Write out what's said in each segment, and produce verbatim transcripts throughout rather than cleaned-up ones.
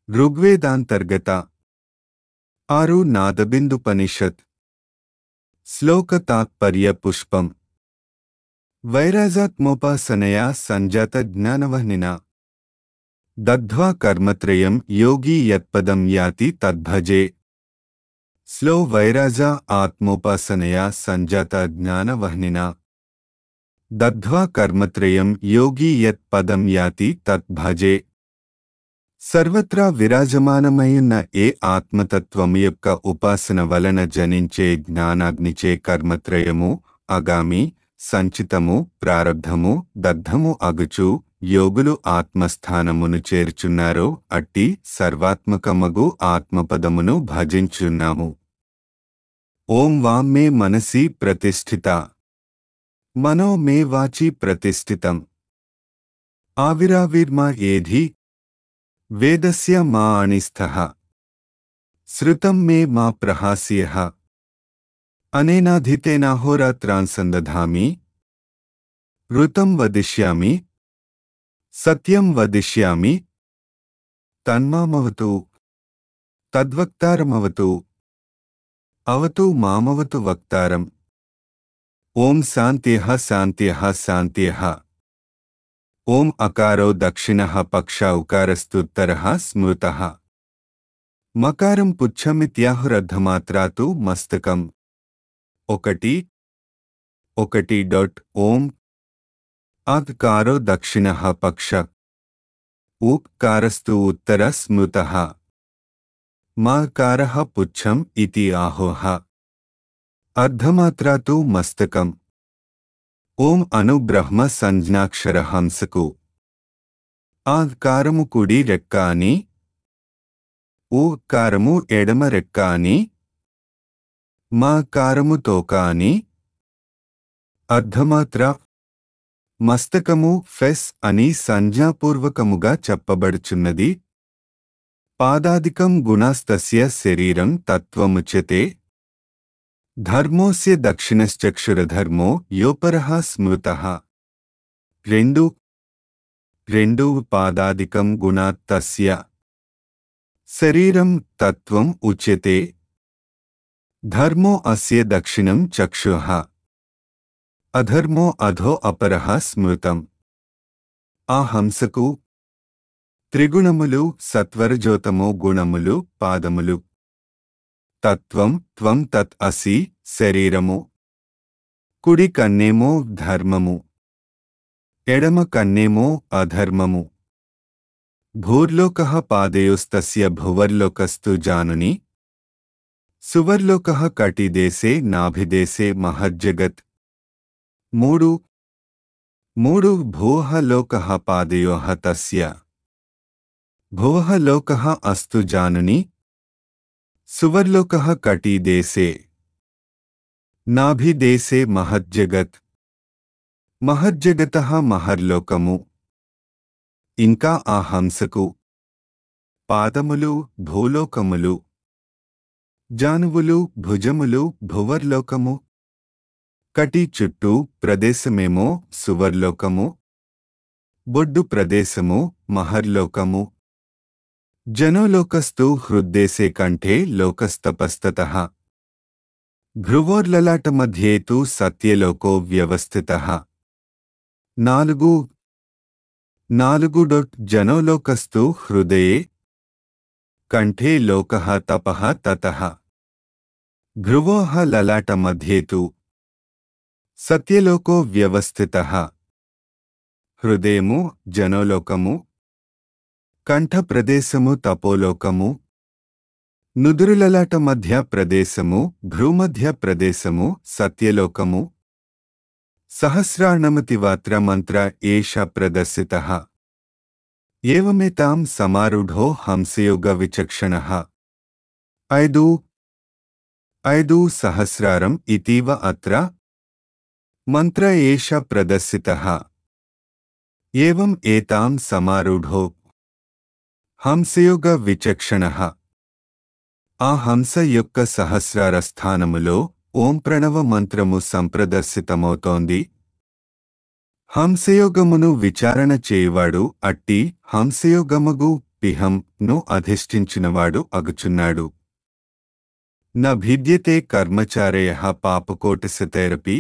ఋగ్వేదాంతర్గత ఆరు నాదబిందుపనిషత్ శ్లోక తాత్పర్య పుష్పం వైరాజాత్మోపాసనయా సంజాత జ్ఞానవహ్నినా దగ్ధ్వా కర్మత్రయం యోగి యత్పదం యాతి తద్భజే. స్లో వైరాజా ఆత్మోపాసనయా సంజాత జ్ఞానవహ్నినా దగ్ధ్వా కర్మత్రయం యోగి యత్పదం యాతి తద్భజే. సర్వత్రా విరాజమానమైయున్న ఏ ఆత్మతత్వము యొక్క ఉపాసన వలన జనించే జ్ఞానాగ్నిచే కర్మత్రయము అగామి సంచితము ప్రారబ్ధము దగ్ధము అగుచు యోగులు ఆత్మస్థానమును చేర్చున్నారో అట్టి సర్వాత్మకమగు ఆత్మపదమును భజించున్నాము. ఓం వాం మే మనసి ప్రతిష్ఠిత మనో మే వాచి ప్రతిష్ఠితం ఆవిరావిర్మా ఏధి వేదస్య మా అణిస్థః శ్రుతం మే మా ప్రహాస్యః అనేనాధితేనాహోరాత్రాన్ సందధామి ఋతం వదిష్యామి సత్యం వదిష్యామి తన్మామవతు తద్వక్తారమవతు అవతు మామవతు వక్తారం. ఓం శాంత్యః శాంత్యః శాంత్యః. ఓం అకారో దక్షిణః పక్ష ఉకారస్తుత్తరః స్మృతః మకారం పుచ్చమిత్యాహురర్ధమాత్రాతు మస్తకం. ఒకటి ఒకటి డాట్ ఓం అకారో దక్షిణః పక్ష ఉకారస్తు ఉత్తర స్మృతః మకారః పుచ్చం ఇతి ఆహోః అర్ధమాత్రాతు మస్తకం. ఓం అను బ్రహ్మ సంజ్ఞాక్షర హంసకు ఆ కారము కుడి రెక్క అని ఊ కారము ఎడమ రెక్క అని మా కారము తోక అని అర్ధమాత్ర మస్తకము ఫెస్ అని సంజ్ఞాపూర్వకముగా చెప్పబడుచున్నది. పాదాదికం గుణాస్తస్య శరీరం తత్వముచ్యతే. ధర్మోస్య దక్షిణశ్చక్షురధర్మో యోపరః స్మృతః. రెండు రెండు పాదాదికం గుణాత్ తస్య శరీరం తత్వం ఉచ్యతే. ధర్మో అస్య దక్షిణం చక్షుః అధర్మో అధో అపరః స్మృతం. ఆ హంసకు త్రిగుణములు సత్వరజోతమో గుణములు పాదములు. తత్వం త్వం తత్ అసి శరీరము. కుడి కన్నేమో ధర్మము ఎడమ కన్నేమో అధర్మము. భూర్లోకః పాదయోస్తస్య భువర్లోకస్తు జానుని. సువర్లోకః కటిదేశే నాభిదేశే మహజ్జగత్. మూడు మూడు భూః లోకః పాదయోః తస్య భువః లోకః అస్తు జానుని. సువర్లోకః కటిదేశే నాభిదేశే మహజ్జగత్. మహజ్జగతః మహర్లోకము. ఇంకా ఆ హంసకు పాదములు భూలోకములు జానువులు భుజములు భువర్లోకము. కటి చుట్టూ ప్రదేశమేమో సువర్లోకము. బొడ్డు ప్రదేశము మహర్లోకము. జనోలోకస్తు హృద్దేశే కంఠే లోకస్తపస్తతః. భ్రువోర్లలాటమధ్యే తు సత్యలోకో వ్యవస్థితః. నాలుగు నాలుగు డొట్ జనోలోకస్తు హృదయే కంఠే లోకః తపః తతః. భ్రువోః లలాటమధ్యే తు సత్యలోకో వ్యవస్థితః. హృదయము జనోలోకము. కంఠ ప్రదేశము తపోలోకము. నుదురులలాట మధ్య ప్రదేశము భ్రూమధ్య ప్రదేశము సత్యలోకము. సహస్రాణమతివాత్ర మంత్ర ఏష ప్రదర్శితః. ఏవమేతాం సమారూఢో హంసయోగ విచక్షణః. ఐదు ఐదు సహస్రారం ఇతీవ అత్ర మంత్ర ఏష ప్రదర్శితః. ఏవం ఏతాం సమారూఢో హంసయోగ విచక్షణః. ఆ హంస యొక్క సహస్రార స్థానములో ఓం ప్రణవ మంత్రము సంప్రదర్శితమవుతోంది. హంసయోగమును విచారణ చేయువాడు అట్టి హంసయోగమగు పిహం ను అధిష్ఠించినవాడు అగుచున్నాడు. న భిద్యతే కర్మచారయః పాపకోటిశతైరపి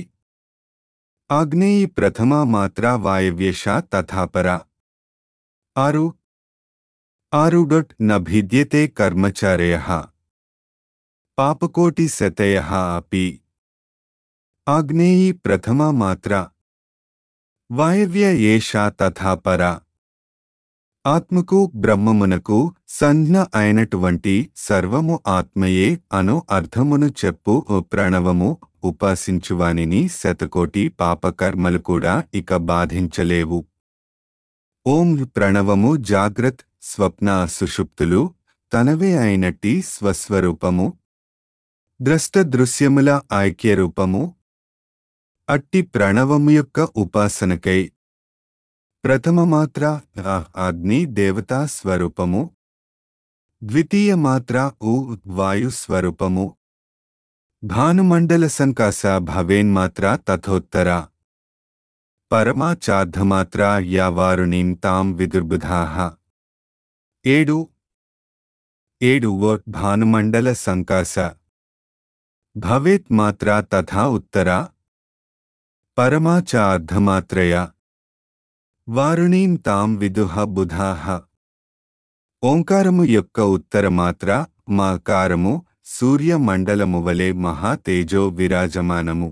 ఆగ్నేయి ప్రథమా మాత్రా వాయవ్యేషా తథాపరా. ఆరు ఆరు డొట్ న భిద్యతే కర్మచారయః పాపకోటి శతయః అపి ఆగ్నేయి ప్రథమా మాత్రా వాయవ్య ఏషా తథాపరా. ఆత్మకు బ్రహ్మమునకు సంజ్ఞ అయినటువంటి సర్వము ఆత్మయే అను అర్థమును చెప్పు ఓ ప్రణవము ఉపాసించువానిని శతకోటి పాపకర్మలు కూడా ఇక బాధించలేవు. ఓం ప్రణవము జాగ్రత్ స్వప్న సుషుప్తులు తనవే అయినట్టి స్వస్వరూపము, ద్రష్ట దృశ్యముల ఐక్యరూపము. అట్టి ప్రణవము యొక్క ఉపాసనకై ప్రథమ మాత్ర అగ్ని దేవతా స్వరూపము, ద్వితీయ మాత్ర ఉ వాయు స్వరూపము, భానుమండల సంకాస భవేన్మాత్ర తథోత్తర పరమా చార్ధమాత్ర యా వారుణీం తాం విదుర్బుధాః. ఏడు ఏడు ఓ భానుమండల సంకాస భవేత్ మాత్ర తథా ఉత్తర పరమా చ అర్ధమాత్రయ వారుణీం తాం విదుః బుధాః. ఓంకారము యొక్క ఉత్తర మాత్ర మాకారము సూర్య మండలము వలె మహా తేజో విరాజమానము.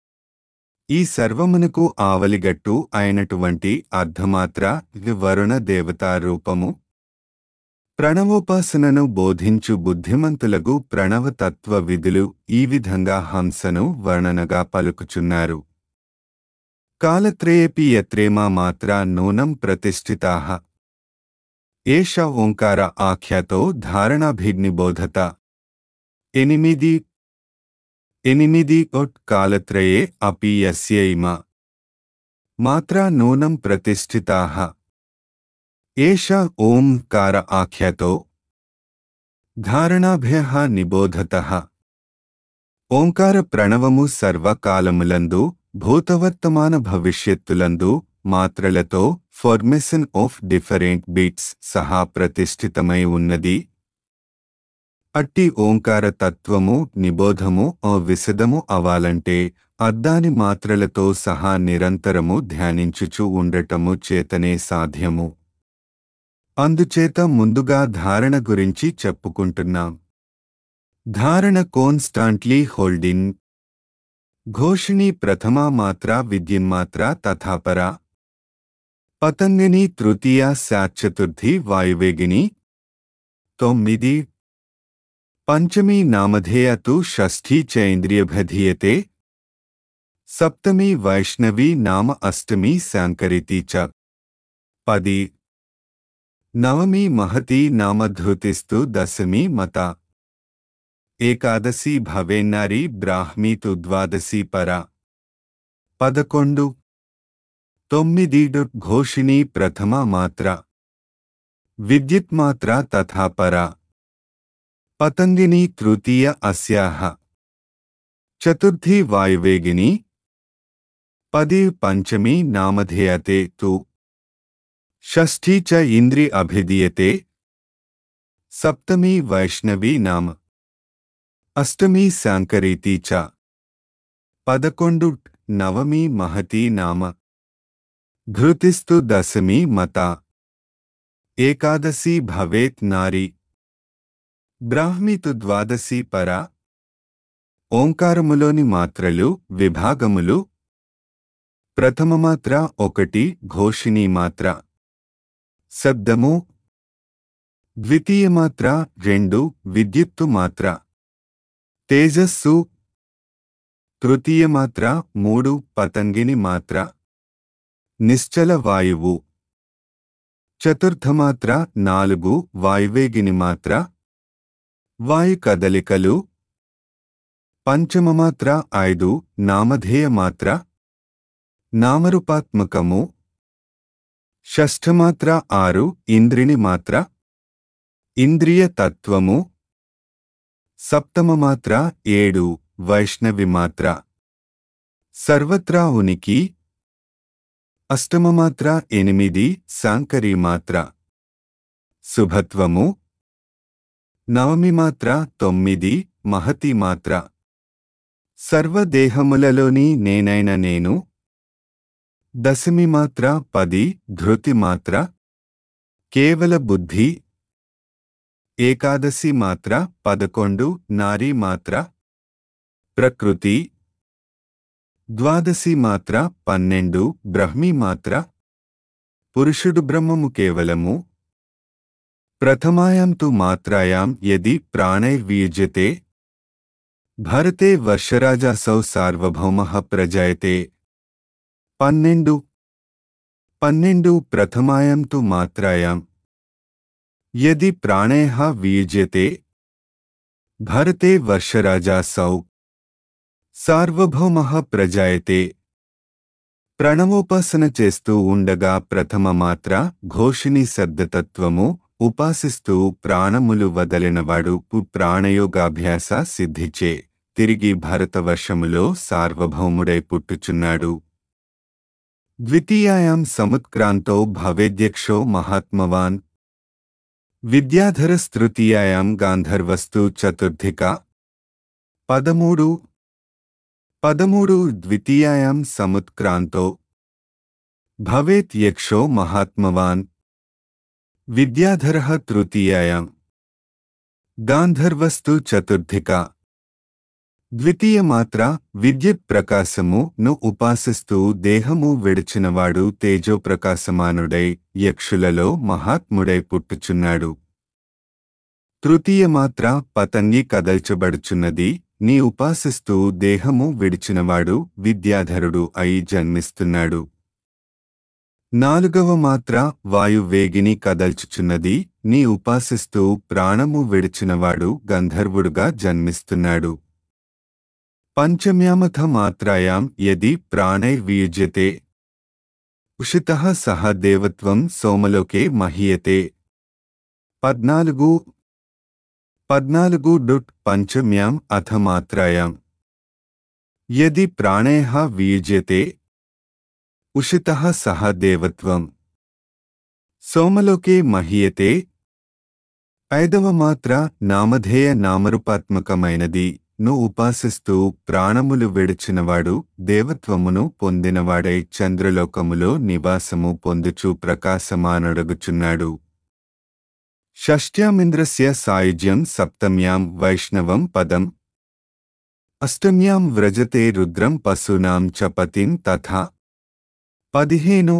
ఈ సర్వమునకు ఆవలిగట్టు అయినటువంటి అర్ధమాత్ర వరుణ దేవతా రూపము. ప్రణవోపాసనను బోధించు బుద్ధిమంతులకు ప్రణవతత్వ విధులు ఈ విధంగా హంసను వర్ణనగా పలుకుచున్నారు. కాలత్రయేపి యత్రేమా మాత్రా నూనం ప్రతిష్ఠితాః ఏష ఓంకార ఆఖ్యాతో ధారణాభిజ్ఞిబోధత. ఎనిమిది ఎనిమిది ఒట్ కాలత్రయే అపి యస్య ఇమా మాత్రా నూనం ప్రతిష్ఠితాః ఏష ఓంకార ఆఖ్యాతో ధారణాభ్యః నిబోధతః. ఓంకార ప్రణవము సర్వకాలములందు భూతవర్తమాన భవిష్యత్తులందు మాత్రలతో ఫార్మేషన్ ఆఫ్ డిఫరెంట్ బీట్స్ సహా ప్రతిష్ఠితమై ఉన్నది. అట్టి ఓంకార తత్వము నిబోధము ఓ విశదము అవాలంటే అద్దాని మాత్రలతో సహా నిరంతరము ధ్యానించుచు ఉండటము చేతనే సాధ్యము. అందుచేత ముందుగా ధారణ గురించి చెప్పుకుంటున్నాం. ధారణ కాన్స్టాంట్లీ హోల్డింగ్. ఘోషిణీ ప్రథమా మాత్రా విద్యున్మాత్రా తథాపరా. పతంగిని తృతీయ శాచతుర్థి వాయువేగిని. తొమ్మిది పంచమీ నామధేయ తు షష్ఠీ చైంద్రియభిధీయతే. సప్తమీ వైష్ణవీ నామ అష్టమీ శాంకరితి చ. పది నవమీ మహతీ నామ ధృతిస్తు దశమీ మత. ఏకాదశి భవేన్నారీ బ్రాహ్మీ తు ద్వాదశీ పరా. పదకొండు తొమ్మిది ఘోషిణీ ప్రథమా మాత్ర విద్యుత్మాత్ర తథా పరా. పతంగిని తృతీయ అస్యాః. చతుర్థి వాయువేగిని. పది పంచమీ నామధేయతే తు. షష్ఠీ చ ఇంద్రి అభిధీయతే. సప్తమీ వైష్ణవీ నామ అష్టమీ శాంకరీతి చ. పదకొండు నవమీ మహతీ నామ ధృతిస్తు దశమీ మత. ఏకాదశి భవేత్ నారీ బ్రాహ్మీ తు ద్వాదశీ పరా. ఓంకారములోని మాత్రలు విభాగములు. ప్రథమ మాత్ర ఒకటి ఘోషిణీ మాత్ర శబ్దము. ద్వితీయ మాత్ర రెండు విద్యుత్తు మాత్ర తేజస్సు. తృతీయ మాత్ర మూడు పతంగిని మాత్ర నిశ్చల వాయువు. చతుర్థమాత్ర నాలుగు వాయువేగిని మాత్ర వాయు కదలికలు. పంచమమాత్ర ఐదు నామధేయ మాత్ర నామరూపాత్మకము. షష్ఠమాత్ర ఆరు ఇంద్రిని మాత్ర ఇంద్రియ తత్వము. సప్తమమాత్ర ఏడు వైష్ణవి మాత్ర సర్వత్రా ఉనికి. అష్టమమాత్ర ఎనిమిది శాంకరీ మాత్ర శుభత్వము. నవమి మాత్ర తొమ్మిది మహతి మాత్ర. సర్వదేహములలోని నేనైన నేను. దశమి మాత్ర పది ధృతి మాత్ర. కేవల బుద్ధి. ఏకాదశి మాత్ర పదకొండు నారీ మాత్ర. ప్రకృతి. ద్వాదశి మాత్ర పన్నెండు బ్రహ్మీ మాత్ర. పురుషుడు బ్రహ్మము కేవలము. ప్రథమాయాం తు మాత్రాయాం యది ప్రాణైర్వియుజ్యతే భరతే వర్షరాజాసౌ సార్వభౌమః ప్రజాయతే. పన్నెండు పన్నెండు ప్రథమాయాం తు మాత్రాయాం యది ప్రాణైః వియుజ్యతే భరతే వర్షరాజాసౌ సార్వభౌమః ప్రజాయతే. ప్రణవోపాసన చేస్తూ ఉండగా ప్రథమ మాత్ర ఘోషిణి శబ్దతత్వము ఉపాసిస్తూ ప్రాణములు వదలినవాడు ప్రాణయోగాభ్యాస సిద్ధిచే తిరిగి భరతవర్షములో సార్వభౌముడై పుట్టుచున్నాడు. ద్వితీయాయాం సముత్క్రాంతో భవేద్యక్షో మహాత్మవాన్. విద్యాధరస్తృతీయాయాం గాంధర్వస్తు చతుర్థిక. పదమూడు పదమూడు ద్వితీయాయాం సముత్క్రాంతో భవేత్ యక్షో మహాత్మవాన్. విద్యాధరః తృతీయాయాం గాంధర్వస్తు చతుర్థిక. ద్వితీయ మాత్ర విద్యుత్ ప్రకాశము ను ఉపాసిస్తూ దేహము విడిచినవాడు తేజోప్రకాశమానుడై యక్షులలో మహాత్ముడై పుట్టుచున్నాడు. తృతీయ మాత్ర పతంగి కదల్చబడుచున్నది నీ ఉపాసిస్తూ దేహము విడిచినవాడు విద్యాధరుడు అయి జన్మిస్తున్నాడు. నాలుగవ మాత్ర వాయువేగిని కదల్చుచున్నది నీ ఉపాసిస్తూ ప్రాణము విడిచినవాడు గంధర్వుడుగా జన్మిస్తున్నాడు. పంచమ్యామథ మాత్రాయాం యది ప్రాణైర్వియుజ్యతే ఉషితః సహ దేవత్వం సోమలోకే మహీయతే. పద్నాలుగు పద్నాలుగు డుట్ పంచమ్యాం అథ మాత్రాయాం యది ప్రాణైః వియుజ్యతే ఉషితః సహ దేవత్వం సోమలోకే మహీయతే. ఐదవ మాత్ర నామధేయ నామరూపాత్మకమైనది ను ఉపాసిస్తూ ప్రాణములు విడిచినవాడు దేవత్వమును పొందినవాడై చంద్రలోకములో నివాసము పొందుచు ప్రకాశమానొడగుచున్నాడు. షష్ట్యామింద్రస్య సాయుజ్యం సప్తమ్యాం వైష్ణవం పదం. అష్టమ్యాం వ్రజతే రుద్రం పశూనాం చ పతిం తథా. పదిహేను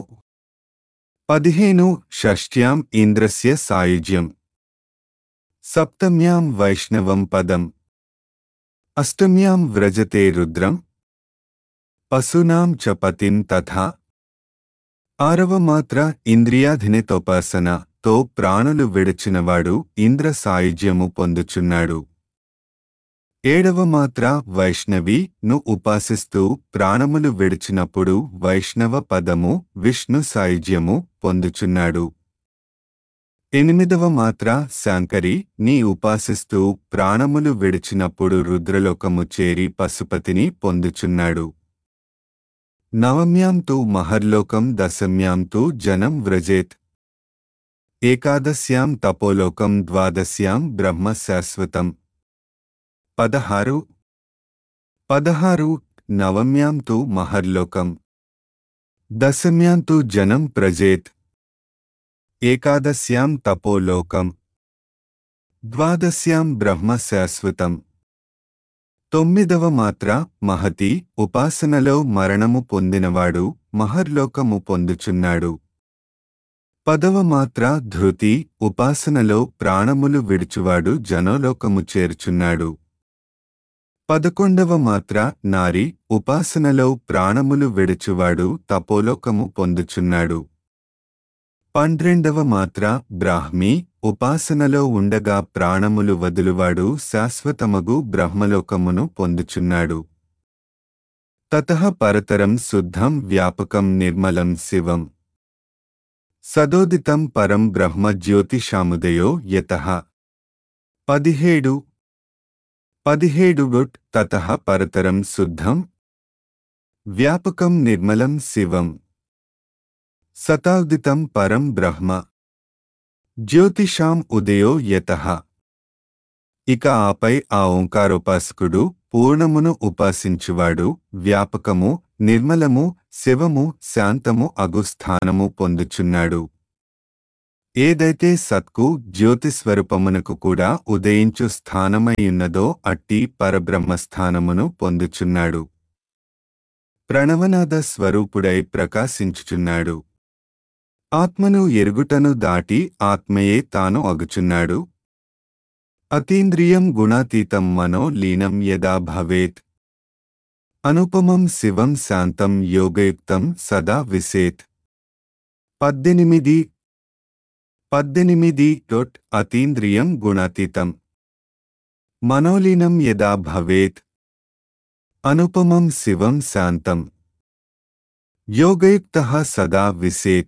పదిహేను షష్ట్యాం ఇంద్రస్య సాయుజ్యం సప్తమ్యాం వైష్ణవం పదం. అష్టమ్యాం వ్రజతే రుద్రం పశూనాం చ పతిం తథా. ఆరవ మాత్ర ఇంద్రియాధినేతోపాసన తో ప్రాణులు విడిచినవాడు ఇంద్ర సాయుజ్యము పొందుచున్నాడు. ఏడవ మాత్ర వైష్ణవి ను ఉపాసిస్తూ ప్రాణములు విడిచినప్పుడు వైష్ణవ పదము విష్ణు సాయుజ్యము పొందుచున్నాడు. ఎనిమిదవ మాత్ర శాంకరి నీ ఉపాసిస్తూ ప్రాణములు విడిచినప్పుడు రుద్రలోకము చేరి పశుపతిని పొందుచున్నాడు. నవమ్యాం తు మహర్లోకం దశమ్యాం తు జనం వ్రజేత్. ఏకాదశ్యాం తపోలోకం ద్వాదశ్యాం బ్రహ్మ శాశ్వతం. పదహారు పదహారు నవమ్యాం తు మహర్లోకం దశమ్యాం తు జనం ప్రజేత్. ఏకాదశ్యాం తపోలోకం ద్వాదశ్యాం బ్రహ్మ శాశ్వతం. తొమ్మిదవ మాత్ర మహతి ఉపాసనలో మరణము పొందినవాడు మహర్లోకము పొందుచున్నాడు. పదవ మాత్ర ధృతి ఉపాసనలో ప్రాణములు విడుచువాడు జనోలోకము చేర్చున్నాడు. పదకొండవ మాత్ర నారి ఉపాసనలో ప్రాణములు విడుచువాడు తపోలోకము పొందుచున్నాడు. పన్నెండవ మాత్ర బ్రాహ్మి ఉపాసనలో ఉండగా ప్రాణములు వదులువాడు శాశ్వతమగు బ్రహ్మలోకమును పొందుచున్నాడు. తతః పరతరం శుద్ధం వ్యాపకం నిర్మలం శివం సదోదితం పరం బ్రహ్మ జ్యోతిషాముదయో యతః. పదిహేడు పదిహేడు గుట్ తతః పరతరం శుద్ధం వ్యాపకం నిర్మలం శివం సతాదితం పరం బ్రహ్మ జ్యోతిషాం ఉదయో యతః. ఇక ఆపై ఆ ఓంకారోపాసకుడు పూర్ణమును ఉపాసించువాడు వ్యాపకము, నిర్మలము, శివము, శాంతము అగు స్థానము పొందుచున్నాడు. ఏదైతే సత్కు జ్యోతిస్వరూపమునకు కూడా ఉదయించు స్థానమైయున్నదో అట్టి పరబ్రహ్మస్థానమును పొందుచున్నాడు. ప్రణవనాద స్వరూపుడై ప్రకాశించుచున్నాడు. ఆత్మను ఎరుగుటను దాటి ఆత్మయే తాను అగుచున్నాడు. అతీంద్రియం గుణాతీతం మనో లీనం యదా భవేత్. అనుపమం శివం శాంతం యోగయుక్తం సదా విసేత్. పద్దెనిమిది పద్దెనిమిది డొట్ అతీంద్రియం గుణాతీతం మనోలీనం యదా భవేత్. అనుపమం శివం శాంతం యోగయుక్తః సదా విసేత్.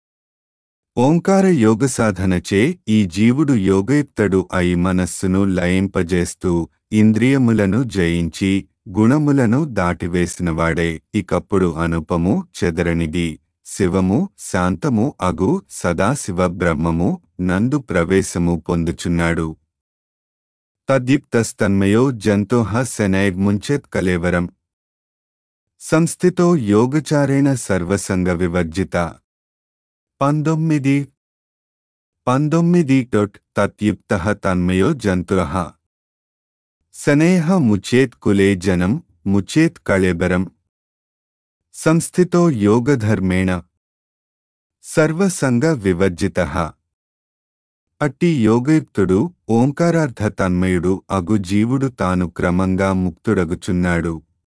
ఓంకార యోగ సాధనచే ఈ జీవుడు యోగయుక్తుడు అయి మనస్సును లయింపజేస్తూ ఇంద్రియములను జయించి గుణములను దాటివేసినవాడే ఇకప్పుడు అనుపము చెదరనిది శివము శాంతము అగు సదాశివ బ్రహ్మము నందు ప్రవేశము పొందుచున్నాడు. తద్యుక్తస్తన్మయో జంతోః శనైర్ముంచెత్ కలేవరం. సంస్థితో యోగచారేణ సర్వసంగ వివర్జిత. పంతొమ్మిది పంతొమ్మిది డొట్ తత్యుక్తః తన్మయో జంతుః శనైః ముచ్యేత్ కులే జనం ముచ్యేత్ కళేబరం. సంస్థితో యోగధర్మేణ సర్వసంగ వివర్జితః. అట్టి యోగయుక్తుడు ఓంకారార్థ తన్మయుడు అగు జీవుడు తాను క్రమంగా ముక్తుడగుచున్నాడు.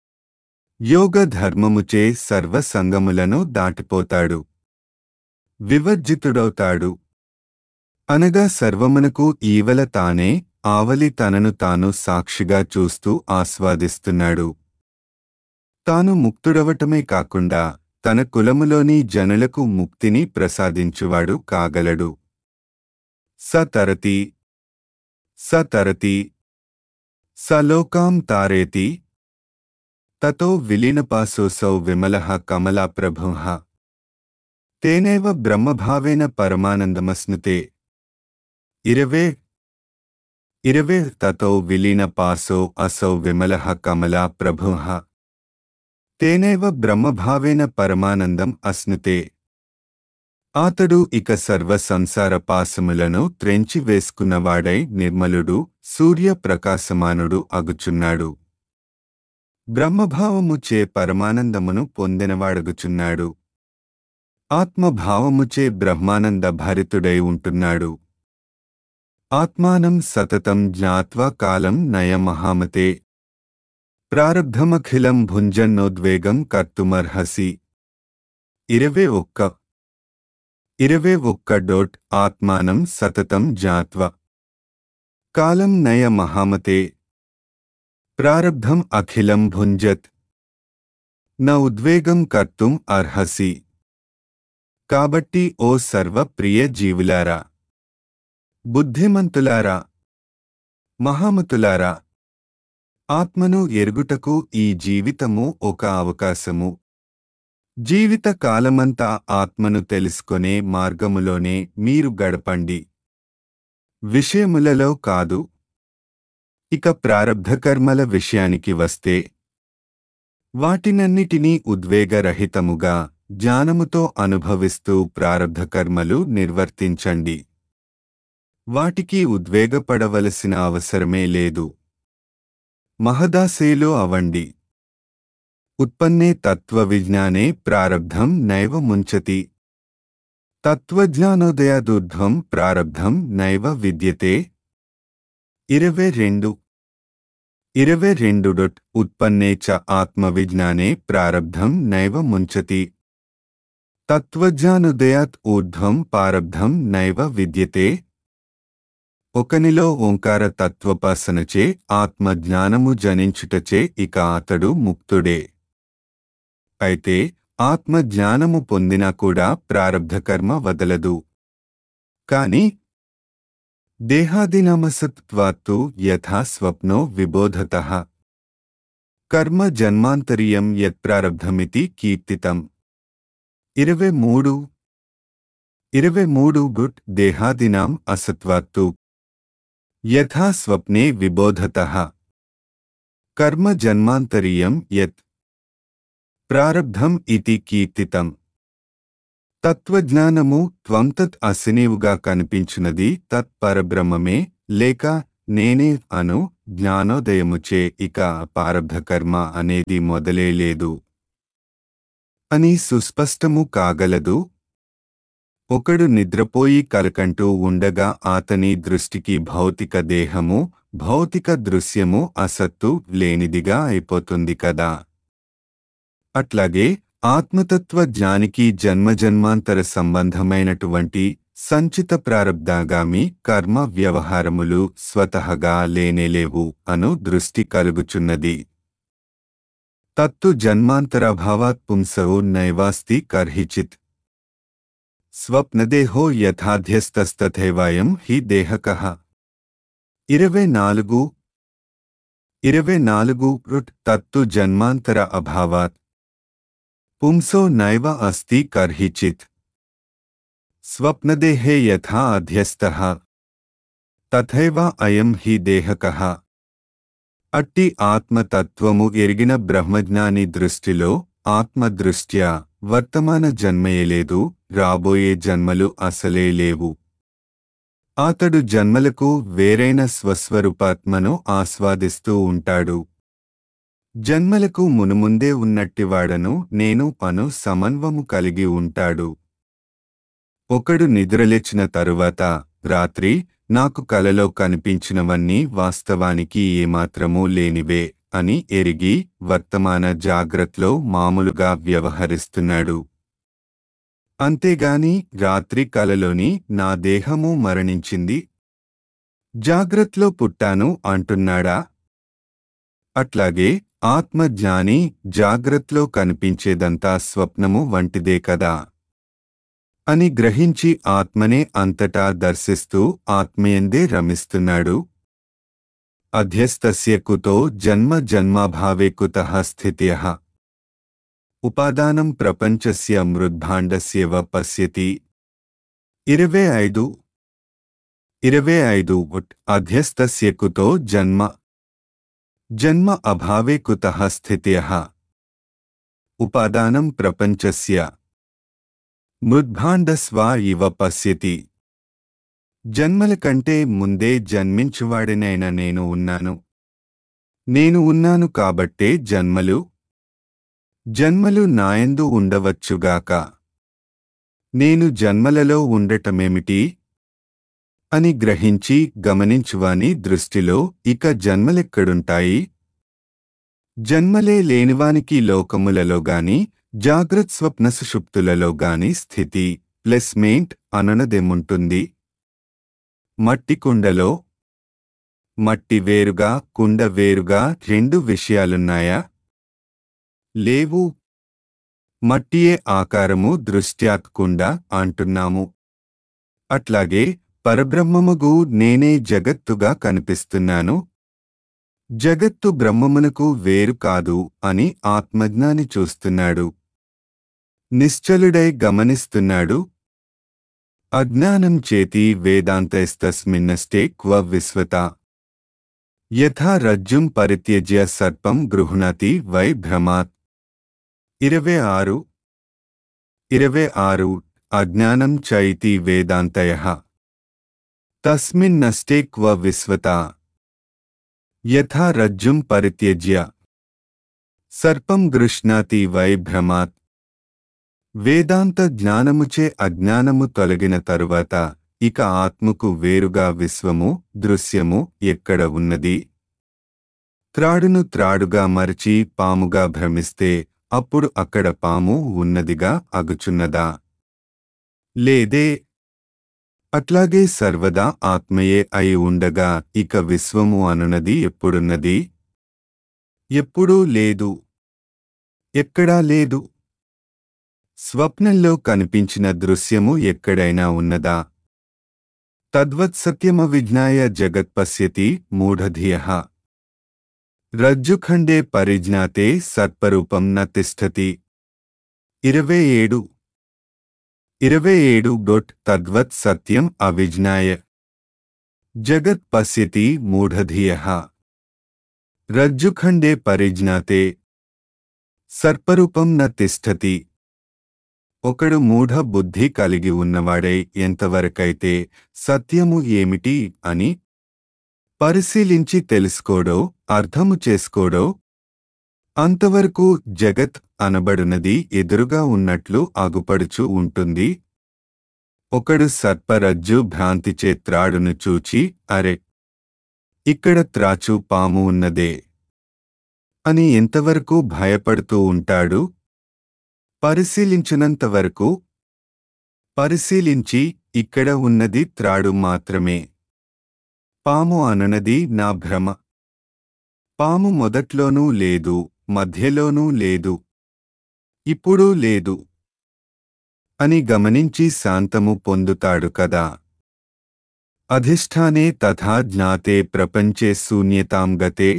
యోగ ధర్మముచే సర్వసంగములను దాటిపోతాడు, వివర్జితుడవుతాడు. అనగా సర్వమునకు ఈవల తానే ఆవలి తనను తాను సాక్షిగా చూస్తూ ఆస్వాదిస్తున్నాడు. తాను ముక్తుడవటమే కాకుండా తన కులములోని జనులకు ముక్తిని ప్రసాదించువాడు కాగలడు. స తరతి స తరతి స లోకాం తారేతి. తతో విలీనపాసోసౌ విమలః కమలా ప్రభుః. తేనైవ బ్రహ్మభావేన పరమానందమస్నుతే. ఇరవే ఇరవే తతో విలీనపాసో అసౌ విమలః కమలా ప్రభుః. తేనైవ బ్రహ్మభావేన పరమానందం అస్నుతే. ఆతడు ఇక సర్వ సంసార పాశములను త్రెంచి వేసుకున్నవాడై నిర్మలుడు సూర్య ప్రకాశమానుడు అగుచున్నాడు. బ్రహ్మభావముచే పరమానందమును పొందినవాడగుచున్నాడు. ఆత్మభావముచే బ్రహ్మానంద భరితుడై ఉంటున్నాడు. ఆత్మానం సతతం జ్ఞాత్వా కాలం నయ మహామతే. ప్రారబ్ధమఖిలం భుంజన్నోద్వేగం కర్తుమర్హసి. ఇరవై ఒక్క ఇరవై ఒక్క డోట్ ఆత్మానం సతతం జ్ఞాత్వా కాలం నయ మహామతే. ప్రారబ్ధం అఖిలం భుంజత్ న ఉద్వేగం కర్తుం అర్హసి. కాబట్టి ఓ సర్వ ప్రియ జీవులారా, బుద్ధిమంతులారా, మహామతులారా, ఆత్మను ఎరుగుటకు ఈ జీవితము ఒక అవకాశము. జీవిత కాలమంతా ఆత్మను తెలుసుకొనే మార్గములోనే మీరు గడపండి, విషయములలో కాదు. ఇక ప్రారబ్ధకర్మల విషయానికి వస్తే వాటినన్నిటినీ ఉద్వేగరహితముగా జ్ఞానముతో అనుభవిస్తూ ప్రారబ్ధకర్మలు నిర్వర్తించండి. వాటికి ఉద్వేగపడవలసిన అవసరమే లేదు. మహదాశయులు అవండి. ఉత్పన్నే తత్వవిజ్ఞానే ప్రారబ్ధం నైవ ముంచతి. తత్వజ్ఞానోదయాదూర్ధ్వం ప్రారబ్ధం నైవ విద్యతే. ఇరవై రెండు ఇరవై రెండు డొట్ ఉత్పన్నే చ ఆత్మవిజ్ఞానే ప్రారబ్ధం నైవ ముంచతి. తత్వజ్ఞానోదయాత్ ఊర్ధ్వం ప్రారబ్ధం నైవ విద్యతే. ఒకనిలో ఓంకార తత్వోపాసనచే ఆత్మజ్ఞానము జనించుటచే ఇక అతడు ముక్తుడే. అయితే ఆత్మజ్ఞానము పొందినా కూడా ప్రారబ్ధకర్మ వదలదు. కాని దేహాదినామసత్వాత్తు యథా స్వప్నో విబోధతః కర్మ జన్మాంతరీయం యత్ప్రారబ్ధమితి కీర్తితం. ఇరవై మూడు ఇరవై మూడు గుట్ దేహాదినాం అసత్వాత్తు యథా స్వప్నే విబోధతః కర్మ జన్మాంతరీయం యత్ ప్రారబ్ధం ఇతి కీర్తితం. తత్వజ్ఞానము త్వం తత్ అసినీవుగా కనిపించునది తత్ పరబ్రహ్మమే లేక నేనే అను జ్ఞానోదయముచే ఇక ప్రారబ్ధ కర్మ అనేది మొదలే లేదు అని సుస్పష్టము కాగలదు. ఒకడు నిద్రపోయి కలకంటూ ఉండగా అతని దృష్టికి భౌతిక దేహము, భౌతిక దృశ్యము అసత్తు లేనిదిగా అయిపోతుంది కదా. అట్లాగే ఆత్మతత్వ జ్ఞానికి జన్మజన్మాంతర సంబంధమైనటువంటి సంచిత ప్రారబ్ధాగామి కర్మ వ్యవహారములు స్వతహగా లేనేలేవు అను దృష్టి కలుగుచున్నది. తత్తు జన్మాంతరభావాత్ పుంసౌ నైవాస్తి కర్హిచిత్. స్వప్నదేహో యథాధ్యస్తస్తథైవాయం హి దేహకః. ఇరవై నాలుగు ఇరవై నాలుగు తత్తు జన్మాంతర అభావాత్ పుంసో నైవ అస్తి కర్హిచిత్. స్వప్నదేహే యథా అధ్యస్తః తథైవ అయం హి దేహకః. అట్టి ఆత్మతత్వము ఎరిగిన బ్రహ్మజ్ఞాని దృష్టిలో ఆత్మదృష్ట్యా వర్తమాన జన్మయే లేదు, రాబోయే జన్మలు అసలే లేవు. అతడు జన్మలకు వేరైన స్వస్వరూపాత్మను ఆస్వాదిస్తూ ఉంటాడు. జన్మలకు మునుముందే ఉన్నట్టివాడను నేను అను సమన్వము కలిగి ఉంటాడు. ఒకడు నిద్రలేచిన తరువాత రాత్రి నాకు కలలో కనిపించినవన్నీ వాస్తవానికి ఏమాత్రమూ లేనివే అని ఎరిగి వర్తమాన జాగ్రత్తలో మామూలుగా వ్యవహరిస్తున్నాడు. అంతేగాని రాత్రి కలలోని నా దేహము మరణించింది, జాగ్రత్తలో పుట్టాను అంటున్నాడా? అట్లాగే ఆత్మజ్ఞాని జాగ్రత్తలో కనిపించేదంతా స్వప్నము వంటిదే కదా అని గ్రహించి ఆత్మనే అంతటా దర్శిస్తూ ఆత్మయందే రమిస్తున్నాడు. అధ్యస్తస్య కుతో జన్మ జన్మాభావే కుతః స్థిత్యః ఉపాదానం ప్రపంచస్య మృద్భాండస్యవ పశ్యతి. ఇరవై ఐదు ఇరవై ఐదు అధ్యస్తస్య కుతో జన్మ జన్మ అభావే కుతః స్థిత్యః ఉపాదానం ప్రపంచస్య మృద్భాండస్వ ఇవ పశ్యతి. జన్మల కంటే ముందే జన్మించువాడినైన నేను ఉన్నాను. నేను ఉన్నాను కాబట్టే జన్మలు. జన్మలు నాయందు ఉండవచ్చుగాక. నేను జన్మలలో ఉండటమేమిటి అని గ్రహించి గమనించువాని దృష్టిలో ఇక జన్మలెక్కడుంటాయి? జన్మలే లేనివానికి లోకములలో గాని జాగ్రత్త స్వప్న సుషుప్తులలో గాని స్థితి ప్లేస్మెంట్ అననదేముంటుంది? మట్టి కుండలో మట్టి వేరుగా కుండ వేరుగా రెండు విషయాలున్నాయా? లేవు. మట్టియే ఆకారము దృష్ట్యా కుండ అంటున్నాము. అట్లాగే పరబ్రహ్మముగు నేనే జగత్తుగా కనిపిస్తున్నాను. జగత్తు బ్రహ్మమునకు వేరు కాదు అని ఆత్మజ్ఞాని చూస్తున్నాడు. నిశ్చలుడై గమనిస్తున్నాడు. అజ్ఞానం చేతి వేదాంతైస్తస్మిన్నష్టే క్వ విశ్వత యథా రజ్జుం పరిత్యజ్య సర్పం గృహ్ణాతి వై భ్రమాత్. ఇరవై ఆరు ఇరవై ఆరు అజ్ఞానం చైతి వేదాంతయః తస్మిన్నష్టే క్వ విశ్వత యథా రజ్జుం పరిత్యజ్య సర్పం గృహ్ణాతి వై భ్రమాత్. వేదాంత జ్ఞానముచే అజ్ఞానము తొలగిన తరువాత ఇక ఆత్మకు వేరుగా విశ్వము దృశ్యము ఎక్కడ ఉన్నది? త్రాడును త్రాడుగా మరచి పాముగా భ్రమిస్తే అప్పుడు అక్కడ పాము ఉన్నదిగా అగుచున్నదా? లేదే. అట్లాగే సర్వదా ఆత్మయే అయి ఉండగా ఇక విశ్వము అనునది ఎప్పుడున్నది? ఎప్పుడూ లేదు. ఎక్కడా లేదు. స్వప్నంలో కనిపించిన దృశ్యము ఎక్కడైనా ఉన్నదా? తద్వత్సత్యమవిజ్ఞాయ జగత్పశ్యతి మూఢధియః రజ్జుఖండే పరిజ్ఞాతే సత్పరూపం న తిష్టతి. ఇరవై ఏడు ఇరవై ఏడు డొట్ తద్వత్ సత్యం అవిజ్ఞాయ జగత్ పశ్యతి మూఢధియః రజ్జుఖండే పరిజ్ఞాతే సర్పరూపం న తిష్టతి. ఒకడు మూఢ బుద్ధి కలిగి ఉన్నవాడై ఎంతవరకైతే సత్యము ఏమిటి అని పరిశీలించి తెలుసుకోడో అర్థము చేసుకోడో అంతవరకు జగత్ అనబడునది ఎదురుగా ఉన్నట్లు అగుపడుచు ఉంటుంది. ఒకడు సర్పరజ్జు భ్రాంతిచే త్రాడును చూచి అరె ఇక్కడ త్రాచు పాము ఉన్నదే అని ఎంతవరకు భయపడుతూ ఉంటాడు? పరిశీలించినంతవరకు. పరిశీలించి ఇక్కడ ఉన్నది త్రాడు మాత్రమే, పాము అననది నా భ్రమ, పాము మొదట్లోనూ లేదు, మధ్యలోనూ లేదు, ఇప్పుడు లేదు అని గమనించి శాంతము పొందుతాడు కదా. అధిష్టానే తథా జ్ఞాతే ప్రపంచే శూన్యతాం గతే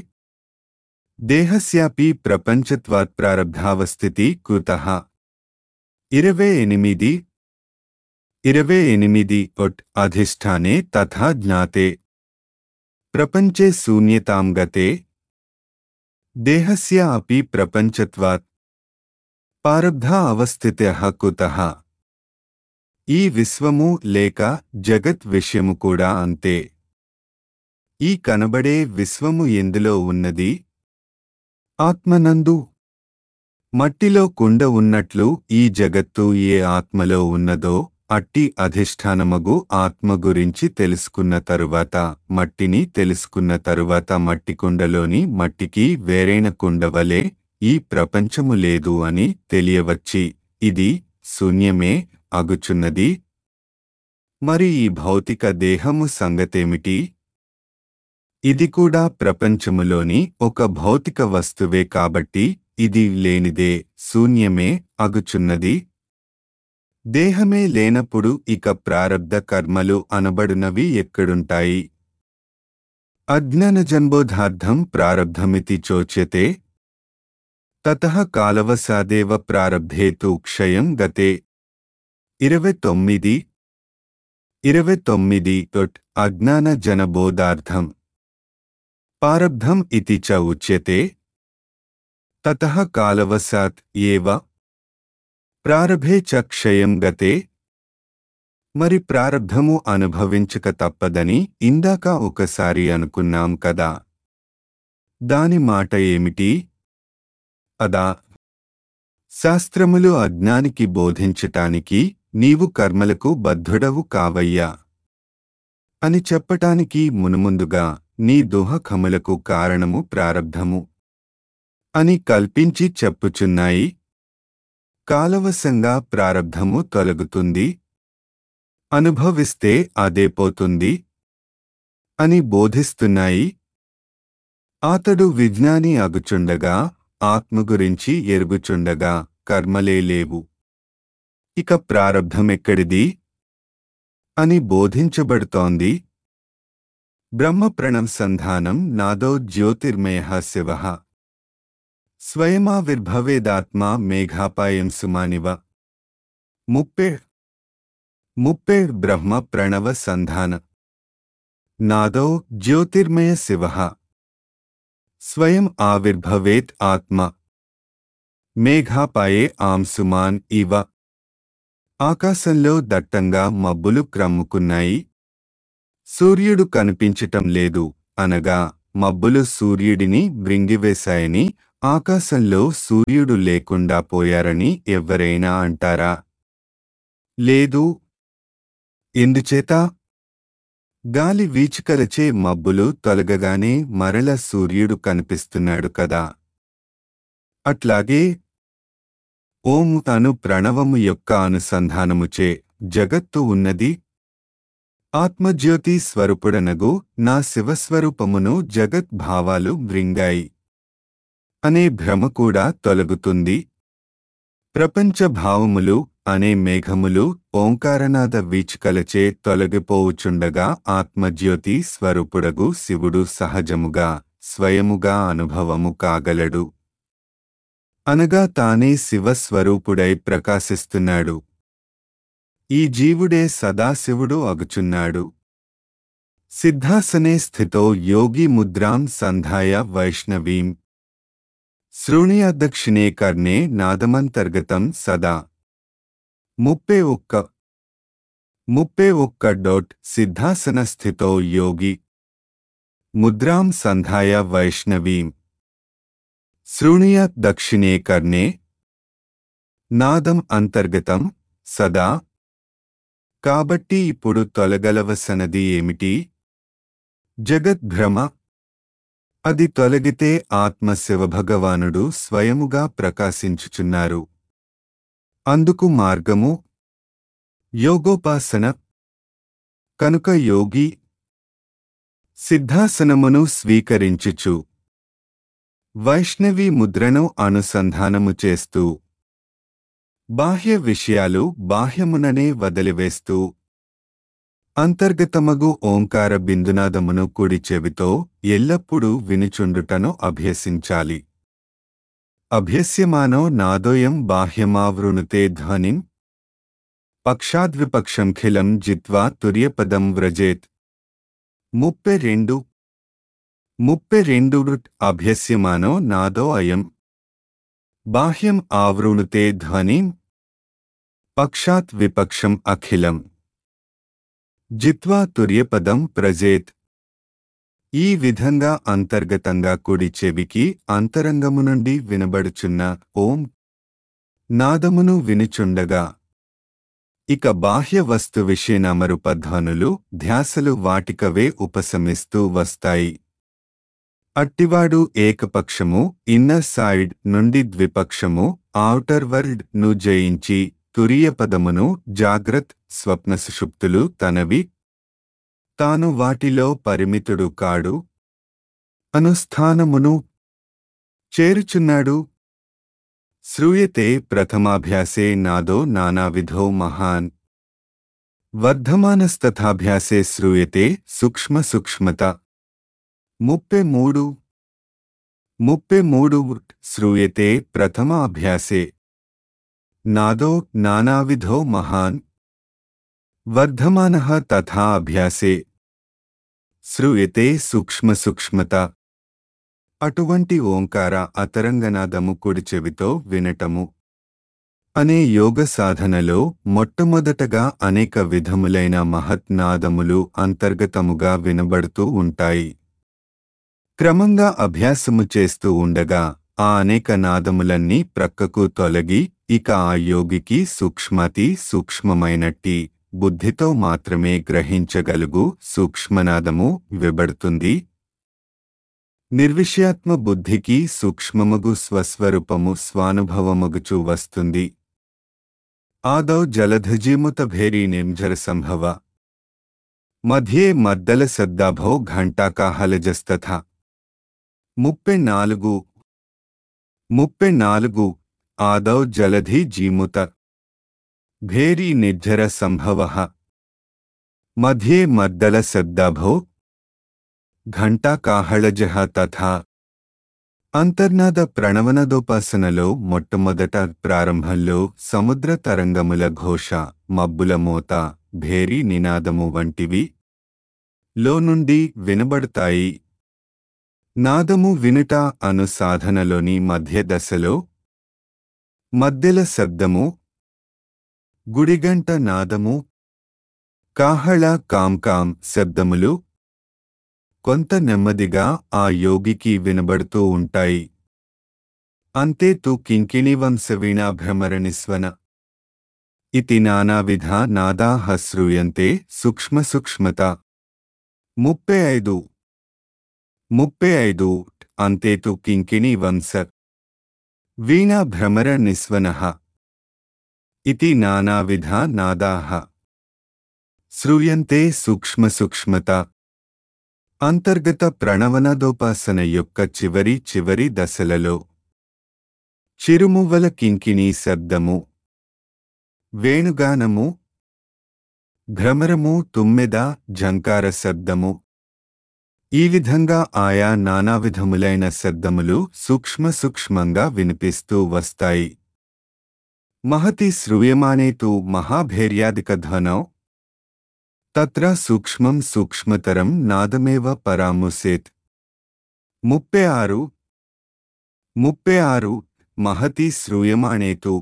దేహస్యాపి ప్రపంచత్వాత్ ప్రారబ్ధావస్థితి కుతః. ఇరవై ఎనిమిది ఇరవై ఎనిమిది ఒట్ అధిష్టానే తథా జ్ఞాతే ప్రపంచే శూన్యతాం గతే దేహస్య అపి ప్రపంచత్వాత్ ప్రారబ్ధ అవస్థిత్యః కుతః. ఈ విశ్వము లేక జగత్ విషయము కూడా అంతే. ఈ కనబడే విశ్వము ఎందులో ఉన్నది? ఆత్మనందు. మట్టిలో కుండ ఉన్నట్లు ఈ జగత్తు ఏ ఆత్మలో ఉన్నదో అట్టి అధిష్టానమగు ఆత్మ గురించి తెలుసుకున్న తరువాత, మట్టిని తెలుసుకున్న తరువాత మట్టి కుండలోని మట్టికి వేరైన కుండవలే ఈ ప్రపంచము లేదు అని తెలియవచ్చి ఇది శూన్యమే అగుచున్నది. మరి ఈ భౌతిక దేహము సంగతేమిటి? ఇది కూడా ప్రపంచములోని ఒక భౌతిక వస్తువే కాబట్టి ఇది లేనిదే శూన్యమే అగుచున్నది. దేహమే లేనప్పుడు ఇక ప్రారబ్ధ కర్మలు అనబడునవి ఎక్కడుంటాయి? అజ్ఞానజన్బోధార్థం ప్రారబ్ధమితి చోచ్యతే తతః కాలవసాదేవ ప్రారబ్ధేతు క్షయం గతే. ఇరవై తొమ్మిది ఇరవై తొమ్మిది అజ్ఞాన జనబోధార్థం ప్రారబ్ధం ఇతి చ ఉచ్యతే తతః కాలవసాత్ ఏవ ప్రారభే చ క్షయం గతే. మరి ప్రారబ్ధము అనుభవించక తప్పదని ఇందాక ఒకసారి అనుకున్నాం కదా, దాని మాట ఏమిటి? అదా శాస్త్రములు అజ్ఞానికి బోధించటానికి నీవు కర్మలకు బద్ధుడవు కావయ్యా అని చెప్పటానికి మునుముందుగా నీ దుఃఖములకు కారణము ప్రారబ్ధము అని కల్పించి చెప్పుచున్నాయి. కాలవశంగా ప్రారబ్ధము తొలగుతుంది, అనుభవిస్తే అదే పోతుంది అని బోధిస్తున్నాయి. అతడు విజ్ఞాని అగుచుండగా, ఆత్మ గురించి ఎరుగుచుండగా కర్మలే లేవు, ఇక ప్రారబ్ధమెక్కడిది అని బోధించబడుతోంది. బ్రహ్మ ప్రణంసంధానం నాదో జ్యోతిర్మయః శివః స్వయమావిర్భవేదాత్మా మేఘాపాయం సుమానివ. ముప్పే ముప్పే బ్రహ్మ ప్రణవ సంధాన నాదో జ్యోతిర్మయ శివః స్వయం ఆవిర్భవేత్ ఆత్మ మేఘాపాయే ఆంసుమాన్ ఇవ. ఆకాశంలో దట్టంగా మబ్బులు క్రమ్ముకున్నాయి, సూర్యుడు కనిపించటం లేదు అనగా మబ్బులు సూర్యుడిని మృంగివేశాయని, ఆకాశంలో సూర్యుడు లేకుండా పోయారని ఎవ్వరైనా అంటారా? లేదు. ఎందుచేత? గాలి వీచికలచే మబ్బులు తొలగగానే మరల సూర్యుడు కనిపిస్తున్నాడు కదా. అట్లాగే ఓం అను ప్రణవము యొక్క అనుసంధానముచే జగత్తు ఉన్నది. ఆత్మజ్యోతి స్వరూపుడనగు నా శివస్వరూపమును జగత్ భావాలు మృంగాయి అనే భ్రమ కూడా తొలగుతుంది. ప్రపంచ భావములు అనే మేఘములు ఓంకారనాద వీచికలచే తొలగిపోవుచుండగా ఆత్మజ్యోతి స్వరూపుడగు శివుడు సహజముగా స్వయముగా అనుభవము కాగలడు, అనగా తానే శివస్వరూపుడై ప్రకాశిస్తున్నాడు. ఈ జీవుడే సదాశివుడు అగుచున్నాడు. సిద్ధాసనే స్థితో యోగి ముద్రాం సంధాయ వైష్ణవీం శృణుయ దక్షిణే కర్ణే నాదమంతర్గతం సదా. ముప్పై ఒక్క ముప్పై ఒక్క డొట్ సిద్ధాసన స్థితో యోగి ముద్రాం సంధాయ వైష్ణవీం శృణుయ దక్షిణే కర్ణే నాదం అంతర్గతం సదా. కాబట్టి ఇప్పుడు తొలగలవసనది ఏమిటి? జగద్భ్రమ. అది తొలగితే ఆత్మ శివభగవానుడు స్వయముగా ప్రకాశించుచున్నారు. అందుకు మార్గము యోగోపాసన. కనుక యోగి సిద్ధాసనమును స్వీకరించుచు వైష్ణవీ ముద్రను అనుసంధానము చేస్తూ బాహ్య విషయాలు బాహ్యముననే వదిలివేస్తూ అంతర్గతమగు ఓంకార బిందునాదమును కుడి చెవితో ఎల్లప్పుడూ వినుచుండుటను అభ్యసించాలి. అభ్యస్యమానో నాదోయం బాహ్యమావృణుతే ధ్వనిం పక్షాద్విపక్షంఖిలం జిత్వా తుర్యపదం వ్రజేత్. ముప్పై రెండు ముప్పై రెండు అభ్యస్యమానో నాదో అయం బాహ్యం ఆవృణుతే ధ్వనిం పక్షాత్ విపక్షం అఖిలం జిత్వా తుర్యపదం ప్రజేత్. ఈ విధంగా అంతర్గతంగా కుడి చెవికి అంతరంగము నుండి వినబడుచున్న ఓం నాదమును వినుచుండగా ఇక బాహ్య వస్తు విషయనామరూపధ్వనులు ధ్యాసలు వాటికవే ఉపశమిస్తూ వస్తాయి. అట్టివాడు ఏకపక్షము ఇన్నర్ సైడ్ నుండి ద్విపక్షము ఔటర్ వరల్డ్ ను జయించి తురియపదమును జాగ్రత్ స్వప్న సుషుప్తులు తనవి. తాను వాటిలో పరిమితుడు కాడు. అనుస్థానమును చేరుచున్నాడు. శ్రూయతే ప్రథమాభ్యాసే నాదో నానావిధో మహాన్ వర్ధమానస్తథాభ్యాసే శ్రూయతే సూక్ష్మ సూక్ష్మత. ముప్పై మూడు ముప్పై మూడు శ్రూయతే ప్రథమాభ్యాసే నాదో నానావిధో మహాన్ వర్ధమానః తథా అభ్యాసే శ్రూయతే సూక్ష్మ సూక్ష్మత. అటువంటి ఓంకార అతరంగనాదము కుడి చెవితో వినటము అనే యోగ సాధనలో మొట్టమొదటగా అనేక విధములైన మహత్నాదములు అంతర్గతముగా వినబడుతూ ఉంటాయి. క్రమంగా అభ్యాసము చేస్తూ ఉండగా ఆ అనేక నాదములన్నీ ప్రక్కకు తొలగి ఇక ఆ యోగికి సూక్ష్మాతి సూక్ష్మమైనట్టి బుద్ధితో మాత్రమే గ్రహించగలుగు సూక్ష్మనాదము వినబడుతుంది. నిర్విషయాత్మ బుద్ధికి సూక్ష్మమగు స్వస్వరూపము స్వానుభవమగుచూ వస్తుంది. ఆదౌ జలధజీముత భేరీ నింజర సంభవ మధ్యే మద్దల శబ్దాభౌ ఘంటాకాహలజస్తథ. ముప్పై నాలుగు ముప్పై నాలుగు ఆదౌ జలధి జీముత భేరీ నిర్జర సంభవః మధ్యే మద్దల శబ్దాభౌ ఘంటాకాహళజః తథా. అంతర్నాద ప్రణవనదోపాసనలో మొట్టమొదట ప్రారంభంలో సముద్ర తరంగముల ఘోష, మబ్బుల మోత, భేరీ నినాదము వంటివి లో నుండి వినబడతాయి. నాదము వినుట అను సాధనలోని మధ్య దశలో మద్దెల శబ్దము, గుడిగంట నాదము, కాహళ కాంకాం శబ్దములు కొంత నెమ్మదిగా ఆ యోగికి వినబడుతూ ఉంటాయి. అంతే తు కింకిణి వంశవీణా భ్రమరనిస్వన ఇతి నానావిధ నాదాః శ్రూయంతే సూక్ష్మ సూక్ష్మత. ముప్పై ఐదు ముప్పై ఐదు అంతే తు కింకిణి వంశ వీణా భ్రమర నిస్వనః ఇతి నానావిధ నాదాః శ్రూయంతే సూక్ష్మ సూక్ష్మత. అంతర్గత ప్రణవనాదోపాసన యొక్క చివరి చివరి దశలలో చిరుమువ్వల కింకిణీ శబ్దము, వేణుగానము, భ్రమరము, తుమ్మెద, ఝంకార శబ్దము, ఈ విధంగా ఆయా నానావిధములైన శబ్దములు సూక్ష్మ సూక్ష్మంగా వినిపిస్తూ వస్తాయి. महति श्रूयमाणे तु महाभैर्यादिकध्वनौ तत्र सूक्ष्मं सूक्ष्मतरं नादमेव परामुसेत्। मुप्पे आरु मुप्पे आरु महति श्रूयमाणे तु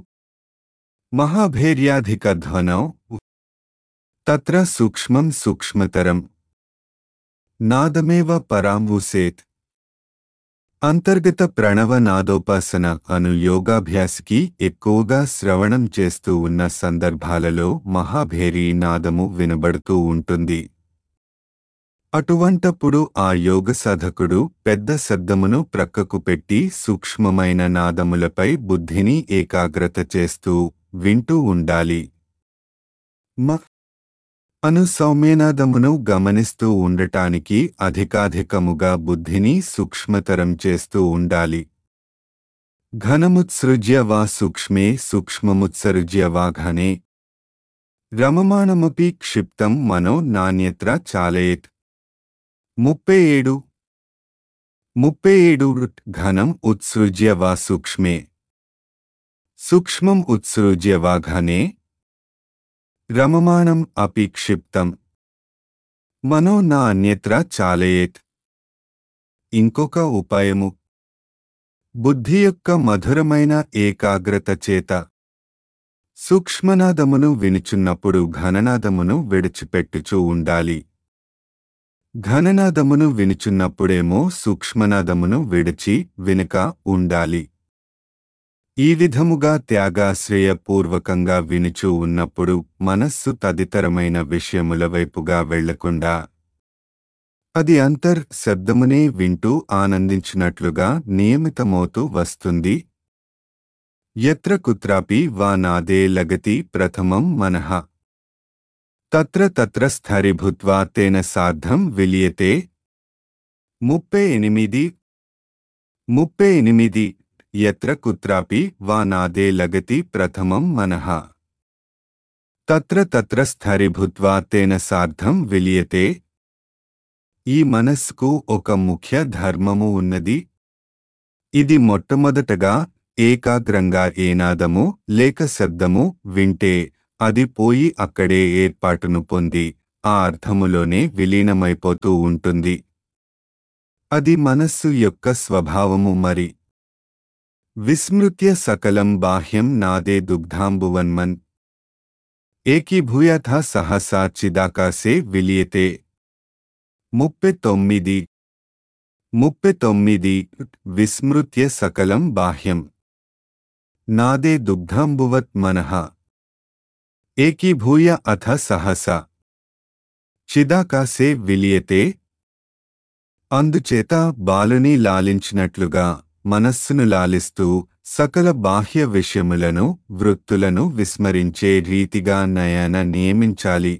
महाभैर्याधिकध्वनौ तत्र सूक्ष्मं सूक्ष्मतरं నాదమేవ పరాంవుసేత్. అంతర్గత ప్రణవ నాదోపాసన అను యోగాభ్యాసికి ఎక్కువగా శ్రవణం చేస్తూ ఉన్న సందర్భాలలో మహాభేరీ నాదము వినబడుతూ ఉంటుంది. అటువంటప్పుడు ఆ యోగ సాధకుడు పెద్ద శబ్దమును ప్రక్కకు పెట్టి సూక్ష్మమైన నాదములపై బుద్ధిని ఏకాగ్రత చేస్తూ వింటూ ఉండాలి. మ అను సౌమ్యనాదమును గమనిస్తూ ఉండటానికి అధికాధికముగా బుద్ధిని సూక్ష్మతరం చేస్తూ ఉండాలి. ఘనముత్సృజ్య వా సూక్ష్మే సూక్ష్మముత్సృజ్య వా ఘనే రమమాణమపి క్షిప్తం మనో నాన్యత్ర చాలయేత్. ముప్పై ఏడు ముప్పై ఏడు ఘనం ఉత్సృజ్య వా సూక్ష్మే సూక్ష్మం ఉత్సృజ్య వా ఘనే రమమాణం అపి క్షిప్తం మనో నా అన్యత్ర చాలయేత్. ఇంకొక ఉపాయము బుద్ధి యొక్క మధురమైన ఏకాగ్రత చేత సూక్ష్మనాదమును వినుచున్నప్పుడు ఘననాదమును విడిచిపెట్టుచూ ఉండాలి. ఘననాదమును వినుచున్నప్పుడేమో సూక్ష్మనాదమును విడిచి వినక ఉండాలి. ఈ విధముగా త్యాగాశ్రయపూర్వకంగా వినుచూ ఉన్నప్పుడు మనస్సు తదితరమైన విషయముల వైపుగా వెళ్లకుండా అది అంతర్ శబ్దమునే వింటూ ఆనందించినట్లుగా నియమితమవుతూ వస్తుంది. యత్ర కుత్రాపి వా నాదే లగతి ప్రథమం మనః తత్ర తత్ర స్థిరీభూత్వా తేన సార్ధం విలీయతే. ముప్పై ఎనిమిది ముప్పై ఎనిమిది యత్ర కుత్రాపి వా నాదే లగతి ప్రథమం మనః తత్ర తత్ర స్థిరీభూత్వా తేన సార్ధం విలీయతే. ఈ మనస్సుకు ఒక ముఖ్య ధర్మము ఉన్నది. ఇది మొట్టమొదటగా ఏకాగ్రంగా ఏనాదము లేక శబ్దము వింటే అది పోయి అక్కడే ఏర్పాటును పొంది ఆ అర్థములోనే విలీనమైపోతూ ఉంటుంది. అది మనస్సు యొక్క స్వభావము. మరి విస్మృత్య సకలం బాహ్యం నాదే దుగ్ధాంబువన్మన్ ఏకీభూయాథ సహసా చిదాకాశే విలీయతే. ముప్పై తొమ్మిది ముప్పై తొమ్మిది విస్మృత్య సకలం బాహ్యం నాదే దుగ్ధాంబువత్ మనః ఏకీభూయ అథ సహసా చిదాకాశే విలీయతే. అందుచేత బాలుని లాలించినట్లుగా మనస్సును లాలిస్తూ సకల బాహ్య విషయములను వృత్తులను విస్మరించే రీతిగా నయన నియమించాలి.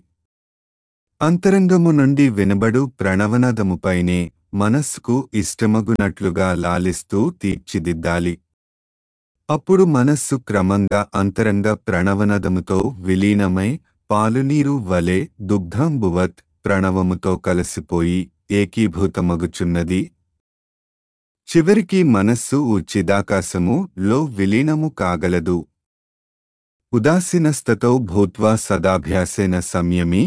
అంతరంగము నుండి వినబడు ప్రణవనాదముపైనే మనస్సుకు ఇష్టమగునట్లుగా లాలిస్తూ తీర్చిదిద్దాలి. అప్పుడు మనస్సు క్రమంగా అంతరంగ ప్రణవనాదముతో విలీనమై పాలునీరు వలె దుగ్ధాంబువత్ ప్రణవముతో కలసిపోయి ఏకీభూతమగుచున్నది. చివరికి మనస్సు చిదాకాశము లో విలీనము కాగలదు. ఉదాసీనస్తతో భూత్వా సదాభ్యాసేన సంయమీ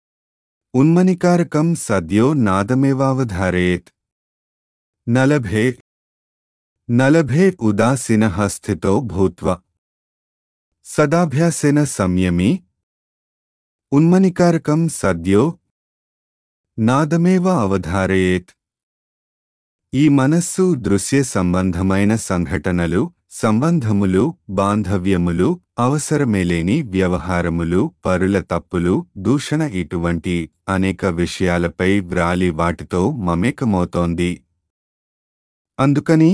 ఉన్మనికారకం సద్యో నాదమేవావధారయేత్. నలభే నలభే ఉదాసీనః స్థితో భూత్వా సదాభ్యాసేన సంయమీ ఉన్మనికారకం సద్యో నాదమేవ అవధారయేత్. ఈ మనస్సు దృశ్య సంబంధమైన సంఘటనలు, సంబంధములు, బాంధవ్యములు, అవసరమేలేని వ్యవహారములు, పరుల తప్పులు, దూషణ ఇటువంటి అనేక విషయాలపై వ్రాలి వాటితో మమేకమవుతోంది. అందుకని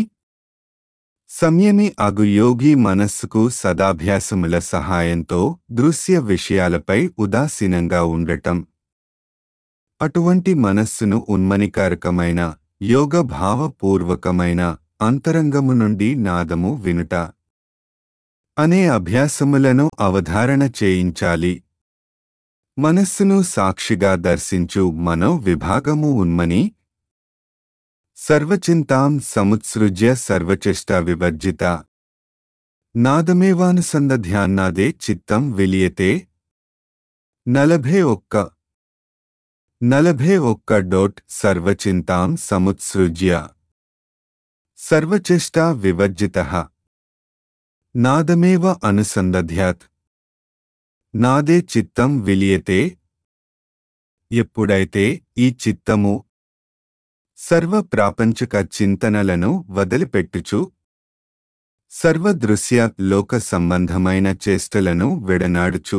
సంయమి అగు యోగి మనస్సుకు సదాభ్యాసముల సహాయంతో దృశ్య విషయాలపై ఉదాసీనంగా ఉండటం, అటువంటి మనస్సును ఉన్మనికారకమైన యోగ భావపూర్వకమైన అంతరంగము నుండి నాదము వినుట అనే అభ్యాసములను అవధారణ చేయించాలి. మనస్సును సాక్షిగా దర్శించు మనో విభాగము ఉన్మని సర్వచింతాం సముత్సృజ్య సర్వచేష్ట వివర్జిత నాదమేవానుసందధ్యాన్నాదే చిత్తం విలియతే. నలభై ఒక్క నలభై ఒక్క డోట్ సర్వచింతాం సముత్సృజ్య సర్వచేష్టా వివర్జితః నాదమేవ అనుసందధ్యాత్ నాదే చిత్తం విలియతే. ఎప్పుడైతే ఈ చిత్తము సర్వ ప్రాపంచక చింతనలను వదిలిపెట్టుచు సర్వదృశ్య లోక సంబంధమైన చేష్టలను విడనాడుచు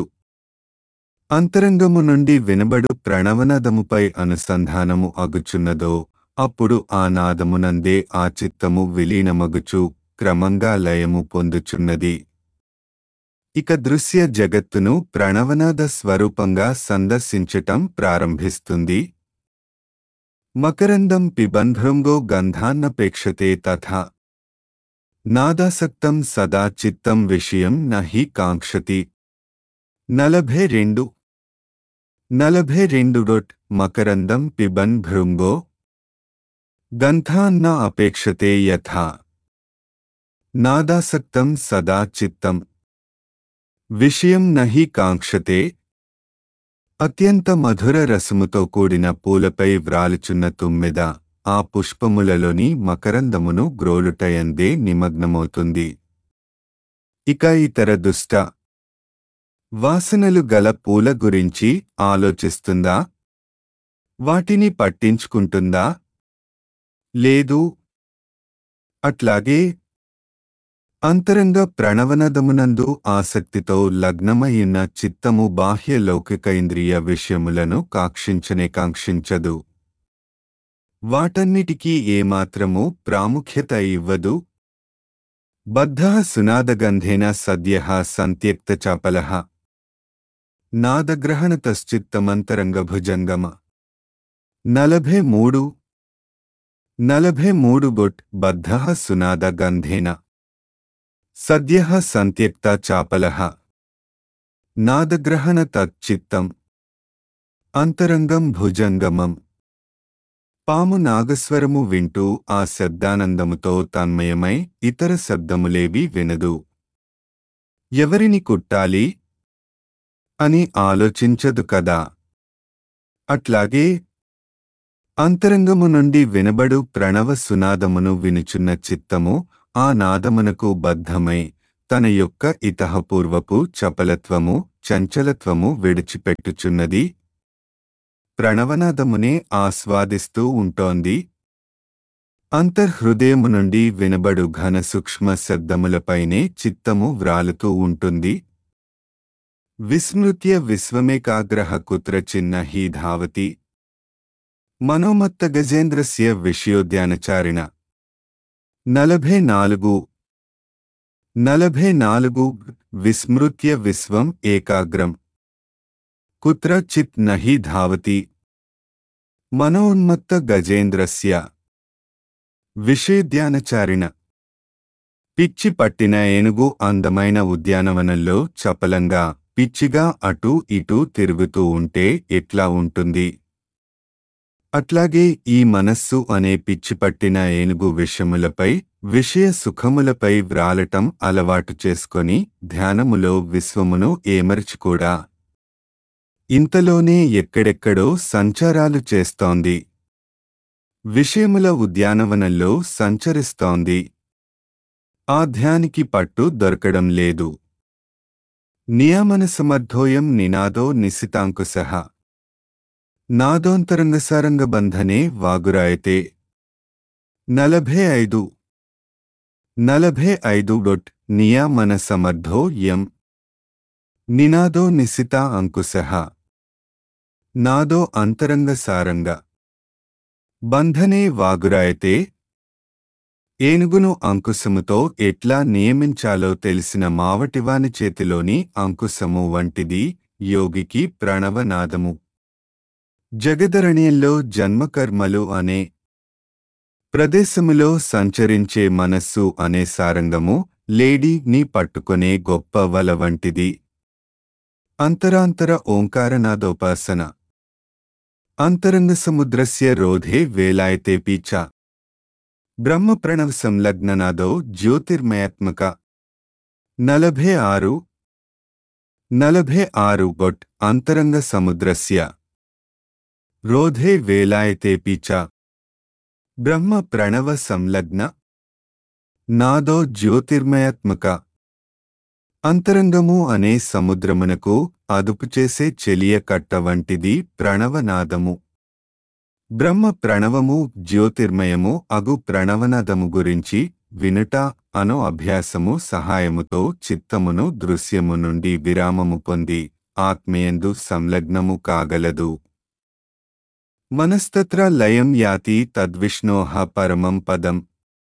అంతరంగము నుండి వినబడు ప్రణవనాదముపై అనుసంధానము అగుచున్నదో అప్పుడు ఆ నాదమునందే ఆ చిత్తము విలీనమగుచు క్రమంగా లయము పొందుచున్నది. ఇక దృశ్య జగత్తును ప్రణవనాద స్వరూపంగా సందర్శించటం ప్రారంభిస్తుంది. మకరందం పిబన్ భృంగో గంధాన్నపేక్షతే తథా నాదాసక్తం సదా చిత్తం విషయం నహి కాంక్షతి. నలభై రెండు నలభై రెండు డొట్ మకరందం పిబన్ భృంగో గంధాన్న అపేక్షతే యథా నాదాసక్తం సదా చిత్తం విషయం నహి కాంక్షతే. అత్యంత మధుర రసముతో కూడిన పూలపై వ్రాలుచున్న తుమ్మెద ఆ పుష్పములలోని మకరందమును గ్రోలుటయందే నిమగ్నమవుతుంది. ఇక ఇతర దుష్ట వాసనలు గల పూల గురించి ఆలోచిస్తుందా? వాటిని పట్టించుకుంటుందా? లేదు. అట్లాగే అంతరంగ ప్రణవనదమునందు ఆసక్తితో లగ్నమయ్యున్న చిత్తము బాహ్య లౌకిక ఇంద్రియ విషయములను కాక్షించనే కాంక్షించదు. వాటన్నిటికీ ఏమాత్రము ప్రాముఖ్యత ఇవ్వదు. బద్ధః సునాదగంధేన సద్యః సంత్యక్తచాపలః నాదగ్రహణతశ్చిత్తమంతరంగభుజంగమ. నలభై మూడు నలభై మూడు బొట్ బద్ధః సునాద గంధేన సద్యః సంత్యక్త చాపలః నాదగ్రహణ తచ్చిత్తం అంతరంగం భుజంగమం. పాము నాగస్వరము వింటూ ఆ శబ్దానందముతో తన్మయమై ఇతర శబ్దములేవి వినదు. ఎవరిని కుట్టాలి అని ఆలోచించదు కదా. అట్లాగే అంతరంగము నుండి వినబడు ప్రణవ సునాదమును వినుచున్న చిత్తము ఆ నాదమునకు బద్ధమై తన యొక్క ఇతహపూర్వపు చపలత్వము చంచలత్వము విడిచిపెట్టుచున్నది. ప్రణవనాదమునే ఆస్వాదిస్తూ ఉంటోంది. అంతర్హృదయము నుండి వినబడు ఘన సూక్ష్మ శబ్దములపైనే చిత్తము వ్రాలుతూ ఉంటుంది. విస్మృత్య విశ్వమేకాగ్రహ కుత్రచిన్న హి ధావతి మనోమత్త గజేంద్రస్య విషయోద్యానచారిణ. నలభై నాలుగు నలభై నాలుగు విస్మృత్య విశ్వం ఏకాగ్రం కుత్ర చిత్ నహి ధావతి మనోన్మత్త గజేంద్రస్య విషయోద్యానచారిణ. పిచ్చి పట్టిన ఏనుగు అందమైన ఉద్యానవనంలో చపలంగా పిచ్చిగా అటూ ఇటూ తిరుగుతూ ఉంటే ఎట్లా ఉంటుంది? అట్లాగే ఈ మనస్సు అనే పిచ్చిపట్టిన ఏనుగు విషయములపై విషయ సుఖములపై వ్రాలటం అలవాటు చేసుకొని ధ్యానములో విశ్వమును ఏమరచుకూడా ఇంతలోనే ఎక్కడెక్కడో సంచారాలు చేస్తోంది. విషయముల ఉద్యానవనంలో సంచరిస్తోంది. ఆ ధ్యానికి పట్టు దొరకడం లేదు. నియామనసమర్థోయం నినాదో నిశితాంకుశః నాదోంతరంగసారంగబంధనే వాగురాయతే. నలభై ఐదు నలభై ఐదు డొట్ నియామన సమర్థో యం నినాదో నిశితా అంకుశః నాదో అంతరంగ సారంగ బంధనే వాగురాయతే. ఏనుగును అంకుశముతో ఎట్లా నియమించాలో తెలిసిన మావటివాని చేతిలోని అంకుశము వంటిది యోగికి ప్రణవనాదము. జగదరణ్యంలో జన్మకర్మలు అనే ప్రదేశములో సంచరించే మనస్సు అనే సారంగము లేడీని పట్టుకొనే గొప్ప వల వంటిది. అంతరాంతర ఓంకారనాదోపాసన అంతరంగ సముద్రస్య రోధే వేలాయతేపి చ బ్రహ్మ ప్రణవ సంలగ్ననాదో జ్యోతిర్మయాత్మక. నలభై ఆరు నలభై ఆరు గొట్ అంతరంగ సముద్రస్య రోధే వేలాయతేపి చ బ్రహ్మ ప్రణవ సంలగ్న నాదో జ్యోతిర్మయాత్మక. అంతరంగము అనే సముద్రమునకు అదుపుచేసే చెలియ కట్ట వంటిది ప్రణవనాదము. బ్రహ్మ ప్రణవము జ్యోతిర్మయము అగు ప్రణవనాదము గురించి వినుట అను అభ్యాసము సహాయముతో చిత్తమును దృశ్యము నుండి విరామము పొంది ఆత్మయందు సంలగ్నము కాగలదు. మనస్తత్ర లయం యాతి తద్విష్ణోః పరమం పదం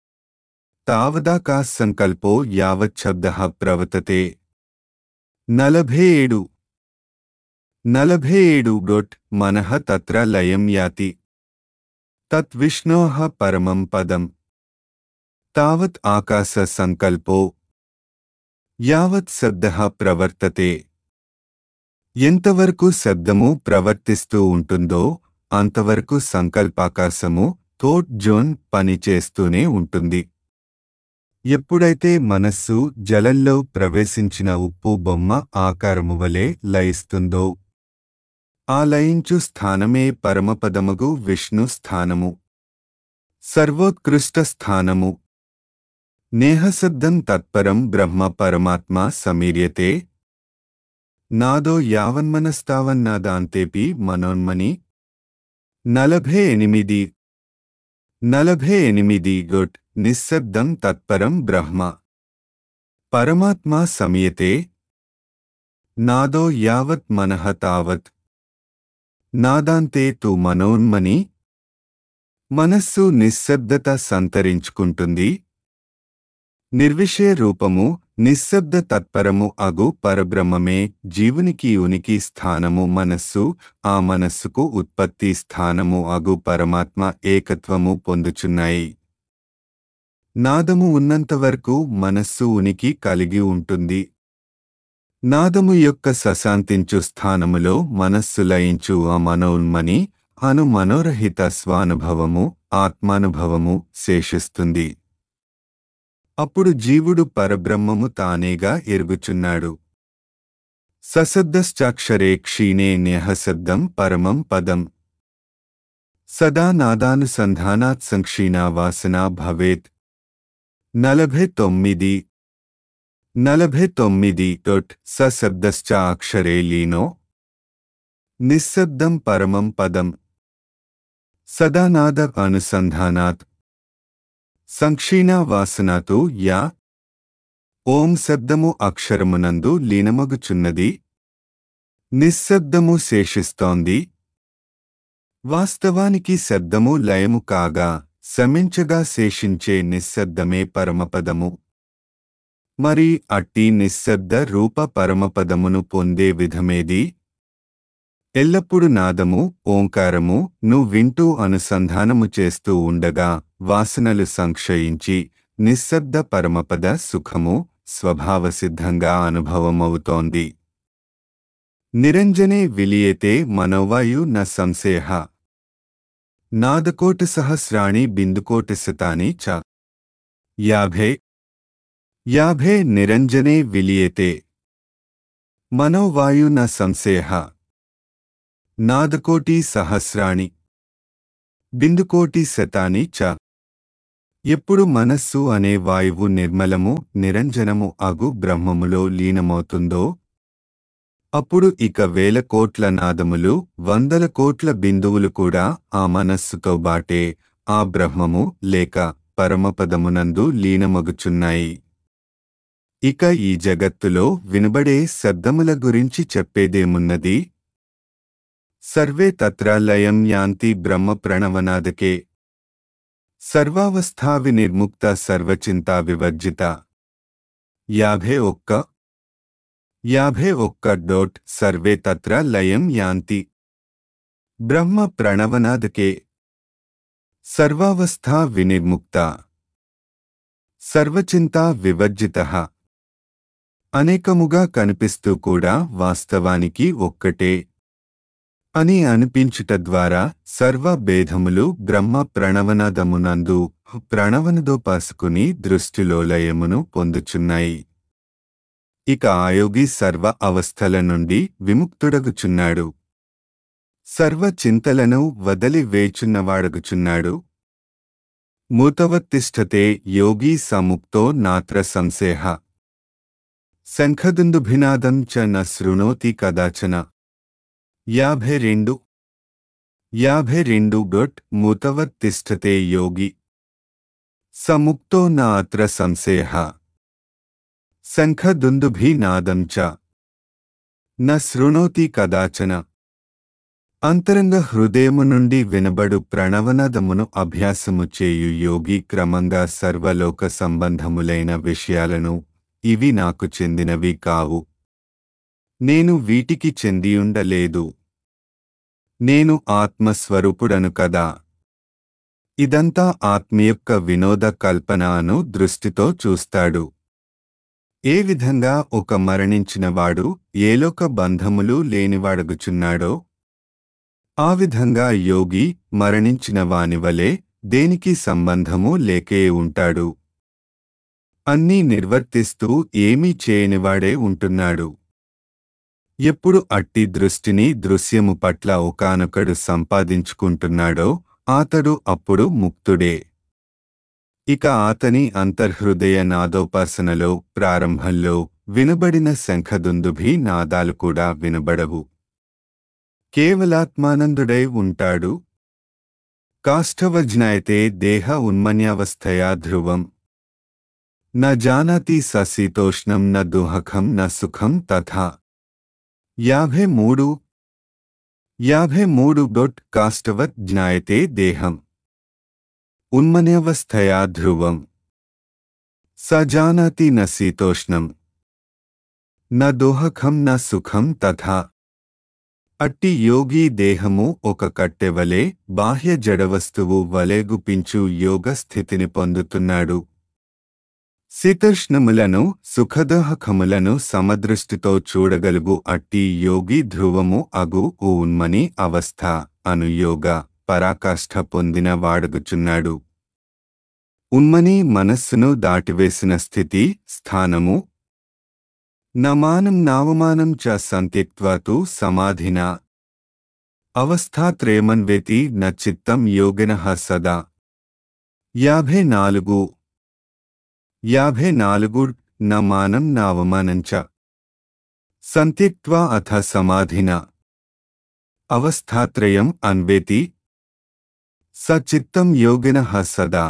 తావదాకా సంకల్పో యావచ్చబ్దః ప్రవర్తతే. నలభై ఏడు నలభై ఏడు డొట్ మనః తత్ర లయం యాతి తద్విష్ణోః పరమం పదం తావత్ ఆకాశ సంకల్పో యావత్ శబ్దః ప్రవర్తతే. ఎంతవరకు శబ్దము ప్రవర్తిస్తూ ఉంటుందో అంతవరకు సంకల్పాకాశము థోట్ జోన్ పనిచేస్తూనే ఉంటుంది. ఎప్పుడైతే మనస్సు జలంలో ప్రవేశించిన ఉప్పు బొమ్మ ఆకారము వలె లయిస్తుందో ఆ లయించు స్థానమే పరమపదమగు విష్ణు స్థానము, సర్వోత్కృష్ట స్థానము. నేహశబ్దం తత్పరం బ్రహ్మ పరమాత్మ సమీర్యతే. నాదో యావన్మనస్తావన్నాదాంతేపి మనోన్మని. నలభై ఎనిమిది నలభై ఎనిమిది గొట్ నిశ్శబ్దం తత్పరం బ్రహ్మ పరమాత్మ సమీయతే. నాదో యావత్ మనః తావత్ నాదాంతే తు మనోన్మని. మనస్సు నిశ్శబ్దత సంతరించుకుంటుంది. నిర్విషయ రూపము నిశ్శబ్ద తత్పరము అగు పరబ్రహ్మమే జీవునికి ఉనికి స్థానము. మనస్సు ఆ మనస్సుకు ఉత్పత్తి స్థానము అగు పరమాత్మ ఏకత్వము పొందుచున్నాయి. నాదము ఉన్నంతవరకు మనస్సు ఉనికి కలిగి ఉంటుంది. నాదము యొక్క సశాంతించు స్థానములో మనస్సు లయించు ఆ మనోన్మని అను మనోరహిత స్వానుభవము ఆత్మానుభవము శేషిస్తుంది. అప్పుడు జీవుడు పరబ్రహ్మము తానేగా ఎరుగుచున్నాడు. సశబ్దశ్చాక్షరే క్షీణే న్యహశబ్దం పరమం పదం సదా నాదానుసంధానాత్ సంక్షీణా వాసనా భవేత్. నలభై తొమ్మిది నలభై తొమ్మిది డొట్ సశబ్దశ్చ అక్షరే లీనో నిశ్శబ్దం పరమం పదం సదా నాద అనుసంధానాత్ సంక్షీణా వాసనాతో యా. ఓం శబ్దము అక్షరమునందు లీనమగుచున్నది. నిశ్శబ్దము శేషిస్తోంది. వాస్తవానికి శబ్దము లయము కాగా శమించగా శేషించే నిశ్శబ్దమే పరమపదము. మరి అట్టి నిశ్శబ్ద రూప పరమపదమును పొందే విధమేది? ఎల్లప్పుడు నాదము ఓంకారము ను వింటూ అనుసంధానము చేస్తూ ఉండగా వాసనలు సంక్షయించి నిశ్శబ్ద పరమపద సుఖము స్వభావసిద్ధంగా అనుభవమవుతోంది. నిరంజనే విలీయతే మనోవాయు న సంశయః. నాదకోటి సహస్రాణి బిందుకోటి శతాని చ. యాభై యాభై నిరంజనే విలీయతే మనోవాయు న సంశయః. నాదకోటి సహస్రాణి బిందుకోటి శతాని చ. ఎప్పుడు మనస్సు అనే వాయువు నిర్మలము నిరంజనము అగు బ్రహ్మములో లీనమవుతుందో అప్పుడు ఇక వేల కోట్ల నాదములు వందల కోట్ల బిందువులు కూడా ఆ మనస్సుతో బాటే ఆ బ్రహ్మము లేక పరమపదమునందు లీనమగుచున్నాయి. ఇక ఈ జగత్తులో వినబడే శబ్దముల గురించి చెప్పేదేమున్నది? సర్వే తత్ర లయం యాంతి బ్రహ్మ ప్రణవనాదకే. సర్వావస్థా వినిర్ముక్త సర్వచింతా వివర్జిత. యాభై ఒక్క యాభై ఒక్క డోట్ సర్వే తత్ర లయం యాంతి బ్రహ్మ ప్రణవనాదకే. సర్వావస్థా వినిర్ముక్త సర్వచింతా వివర్జితః. అనేకముగా కనిపిస్తూ కూడా వాస్తవానికి ఒక్కటే అని అనిపించుట ద్వారా సర్వ భేదములు బ్రహ్మ ప్రణవనాదమునందు ప్రణవనదోపాసుకుని దృష్టిలో లయమును పొందుచున్నాయి. ఇక ఆయోగి సర్వ అవస్థల నుండి విముక్తుడగుచున్నాడు. సర్వ చింతలను వదలి వేచున్నవాడగుచున్నాడు. మూతవత్తిష్ఠతే యోగి సముక్తో నాత్ర సంశయః. శంఖదుందుభినాదం చ న శృణోతి కదాచన. యాభై రెండు యాభై రెండు డొట్ మూతవత్తిష్ఠతే యోగి సముక్తో న అత్ర సంశయః. శంఖదుందుభినాదం చ న శృణోతి కదాచన. అంతరంగ హృదయము నుండి వినబడు ప్రణవనాదమును అభ్యాసము చేయు యోగి క్రమంగా సర్వలోక సంబంధములైన విషయాలను ఇవి నాకు చెందినవి కావు, నేను వీటికి చెందియుండలేదు, నేను ఆత్మస్వరూపుడను కదా, ఇదంతా ఆత్మ యొక్క వినోద కల్పన అను దృష్టితో చూస్తాడు. ఏ విధంగా ఒక మరణించినవాడు ఏలోక బంధములు లేనివాడగుచున్నాడో ఆ విధంగా యోగి మరణించిన వానివలే దేనికి సంబంధము లేకే ఉంటాడు. అన్నీ నిర్వర్తిస్తూ ఏమీ చేయనివాడే ఉంటున్నాడు. ఎప్పుడు అట్టి దృష్టిని దృశ్యము పట్ల ఒకానొకడు సంపాదించుకుంటున్నాడో అతడు అప్పుడు ముక్తుడే. ఇక అతని అంతర్హృదయ నాదోపాసనలో ప్రారంభంలో వినబడిన శంఖదుందుభి నాదాలు కూడా వినబడవు. కేవలాత్మానందుడై ఉంటాడు. కాష్ఠవజ్ఞాయతే దేహ ఉన్మన్యావస్థయా ధ్రువం. న జానాతి స శీతోష్ణం న దుఃఖం న సుఖం తథా. యాభై మూడు యాభై మూడు డొట్ కాష్ఠవత్ జ్ఞాయతే దేహం ఉన్మన్యావస్థయా ధ్రువం. స జానాతి న శీతోష్ణం న దుఃఖం న సుఖం తథా. అట్టి యోగి దేహము ఒక కట్టెవలే బాహ్య జడవస్తువు వలె గుపించు యోగ స్థితిని పొందుతున్నాడు. శీతోష్ణములను సుఖదోహకములను సమదృష్టితో చూడగలుగు అట్టి యోగి ధ్రువము అగు ఉన్మని అవస్థ అను యోగ పరాకాష్ఠ పొందిన వాడగుచున్నాడు. ఉన్మని మనస్సును దాటివేసిన స్థితి స్థానము. నమానం నావమానం చ సంత్యక్త్వా తు సమాధినా అవస్థాత్రయమన్వేతి న చిత్తం యోగినః సదా. యాభై నాలుగు యాభై నాలుగు న మానం నావమానం చ సంత్యక్త్వా అథ సమాధినా అవస్థాత్రయం అన్వేతి స చిత్తం యోగినః సదా.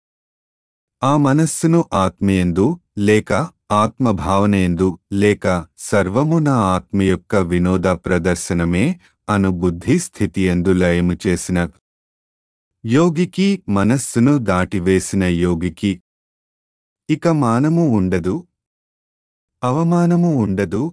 ఆ మనస్సును ఆత్మయందు లేక ఆత్మభావనయందు లేక సర్వము నా ఆత్మ యొక్క వినోద ప్రదర్శనమే అను బుద్ధి స్థితియందు లయము చేసిన యోగికి, మనస్సును దాటివేసిన యోగికి ఇక మానము ఉండదు, అవమానము ఉండదు.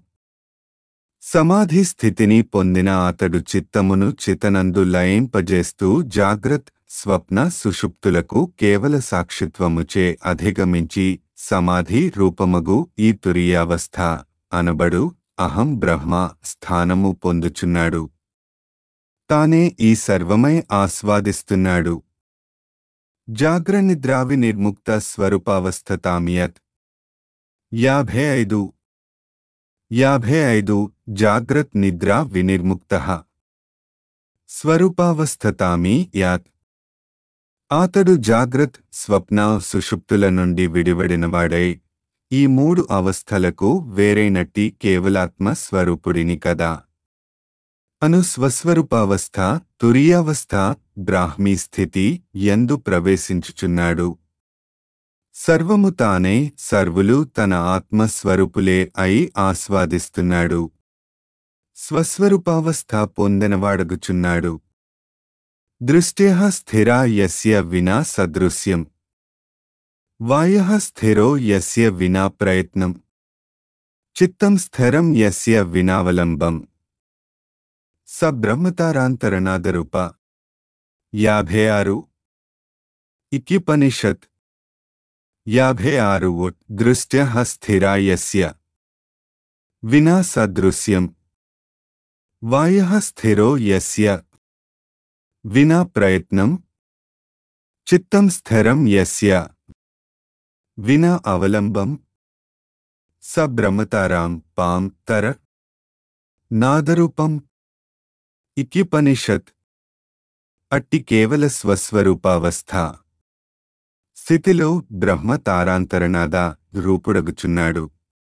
సమాధి స్థితిని పొందిన అతడు చిత్తమును చితనందు లయింపజేస్తూ జాగ్రత్ స్వప్న సుషుప్తులకు కేవల సాక్షిత్వముచే అధిగమించి సమాధి రూపమగు ఈ తురీయావస్థ అనబడు అహం బ్రహ్మ స్థానము పొందుచున్నాడు. తానే ఈ సర్వమై ఆస్వాదిస్తున్నాడు. జాగ్రనిద్రావి నిర్ముక్త స్వరూపావస్థతామియత్. యాభై ఐదు యాభై ఐదు జాగ్రత్ నిద్రా వినిర్ముక్తః స్వరూపావస్థతామి యాత్. అతడు జాగ్రత్ స్వప్న సుషుప్తుల నుండి విడివడినవాడై ఈ మూడు అవస్థలకు వేరైనట్టి కేవలాత్మ స్వరూపుడిని కదా అను స్వస్వరూపావస్థ తురీయావస్థ బ్రాహ్మీ స్థితి యందు ప్రవేశించుచున్నాడు. సర్వము తానే, సర్వులు తన ఆత్మస్వరూపులే అయి ఆస్వాదిస్తున్నాడు. స్వస్వరూపావస్థ పొందినవాడగుచున్నాడు. దృష్ట్యః స్థిరా యస్య వినా సదృశ్యం. వాయః స్థిరో యస్య వినా ప్రయత్నం. చిత్తం స్థిరం యస్య వినావలంబం. స బ్రహ్మతారాంతరనాదరూప. యాభై ఆరు ఇక్యుపనిషత్. యాభై ఆరు దృష్ట్యః స్థిరా యస్య వినా సదృశ్యం. వాయః స్థిరో యస్య వినా ప్రయత్నం. చిత్తం స్థిరం యస్య వినా అవలంబం. స బ్రహ్మతారాం పాం తర నాదరూపం ఇత్యుపనిషత్. అట్టి కేవల స్వస్వరూపావస్థ స్థితిలో బ్రహ్మ తారాంతరనాద రూపుడగుచున్నాడు,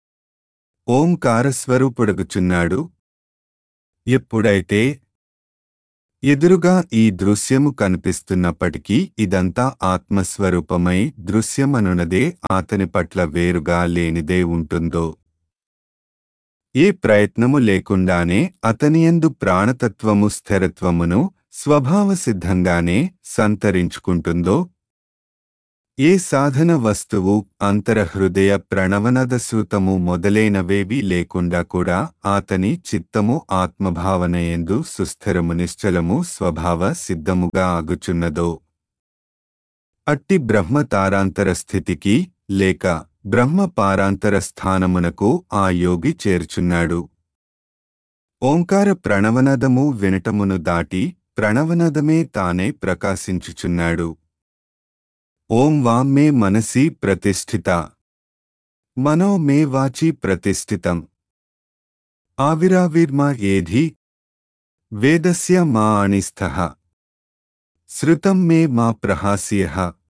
ఓంకారస్వరూపుడగుచున్నాడు. ఎప్పుడైతే ఎదురుగా ఈ దృశ్యము కనిపిస్తున్నప్పటికీ ఇదంతా ఆత్మస్వరూపమై దృశ్యమనునదే అతని పట్ల వేరుగా లేనిదే ఉంటుందో, ఏ ప్రయత్నము లేకుండానే అతనియందు ప్రాణతత్వము స్థిరత్వమును స్వభావసిద్ధంగానే సంతరించుకుంటుందో, ఏ సాధన వస్తువు అంతరహృదయ ప్రణవనదసూతము మొదలైనవేవీ లేకుండా కూడా అతని చిత్తము ఆత్మభావనయందు సుస్థిరము నిశ్చలము స్వభావ సిద్ధముగా ఆగుచున్నదో, అట్టి బ్రహ్మ తారాంతర స్థితికి లేక బ్రహ్మ పారాంతర స్థానమునకు ఆ యోగి చేర్చున్నాడు. ఓంకార ప్రణవనదము వినటమును దాటి ప్రణవనదమే తానే ప్రకాశించుచున్నాడు. ఓం వాం మే మనసి ప్రతిష్ఠిత, మనో మే వాచి ప్రతిష్ఠితం, ఆవిరావిర్మా ఏధి వేదస్య మా అణిస్థః, శృతం మే మా ప్రహాస్యః,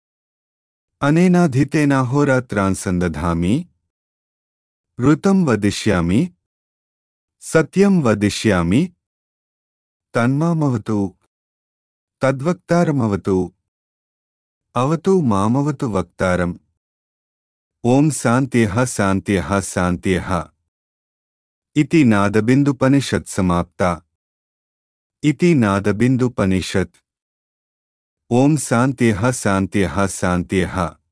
అనేనాధితేనాహోరాత్రాన్ సందధామి, ఋతం వదిష్యామి, సత్యం వదిష్యామి, తన్మామవతు తద్వక్తారమవతు, అవతు మామవతు వక్తారం. ఓం శాంత్యః శాంత్యః శాంత్యః ఇతి నాదబిందుపనిషత్ సమాప్తా. ఇతి నాదబిందుపనిషత్. ఓం శాంత్యః శాంత్యః శాంత్యః.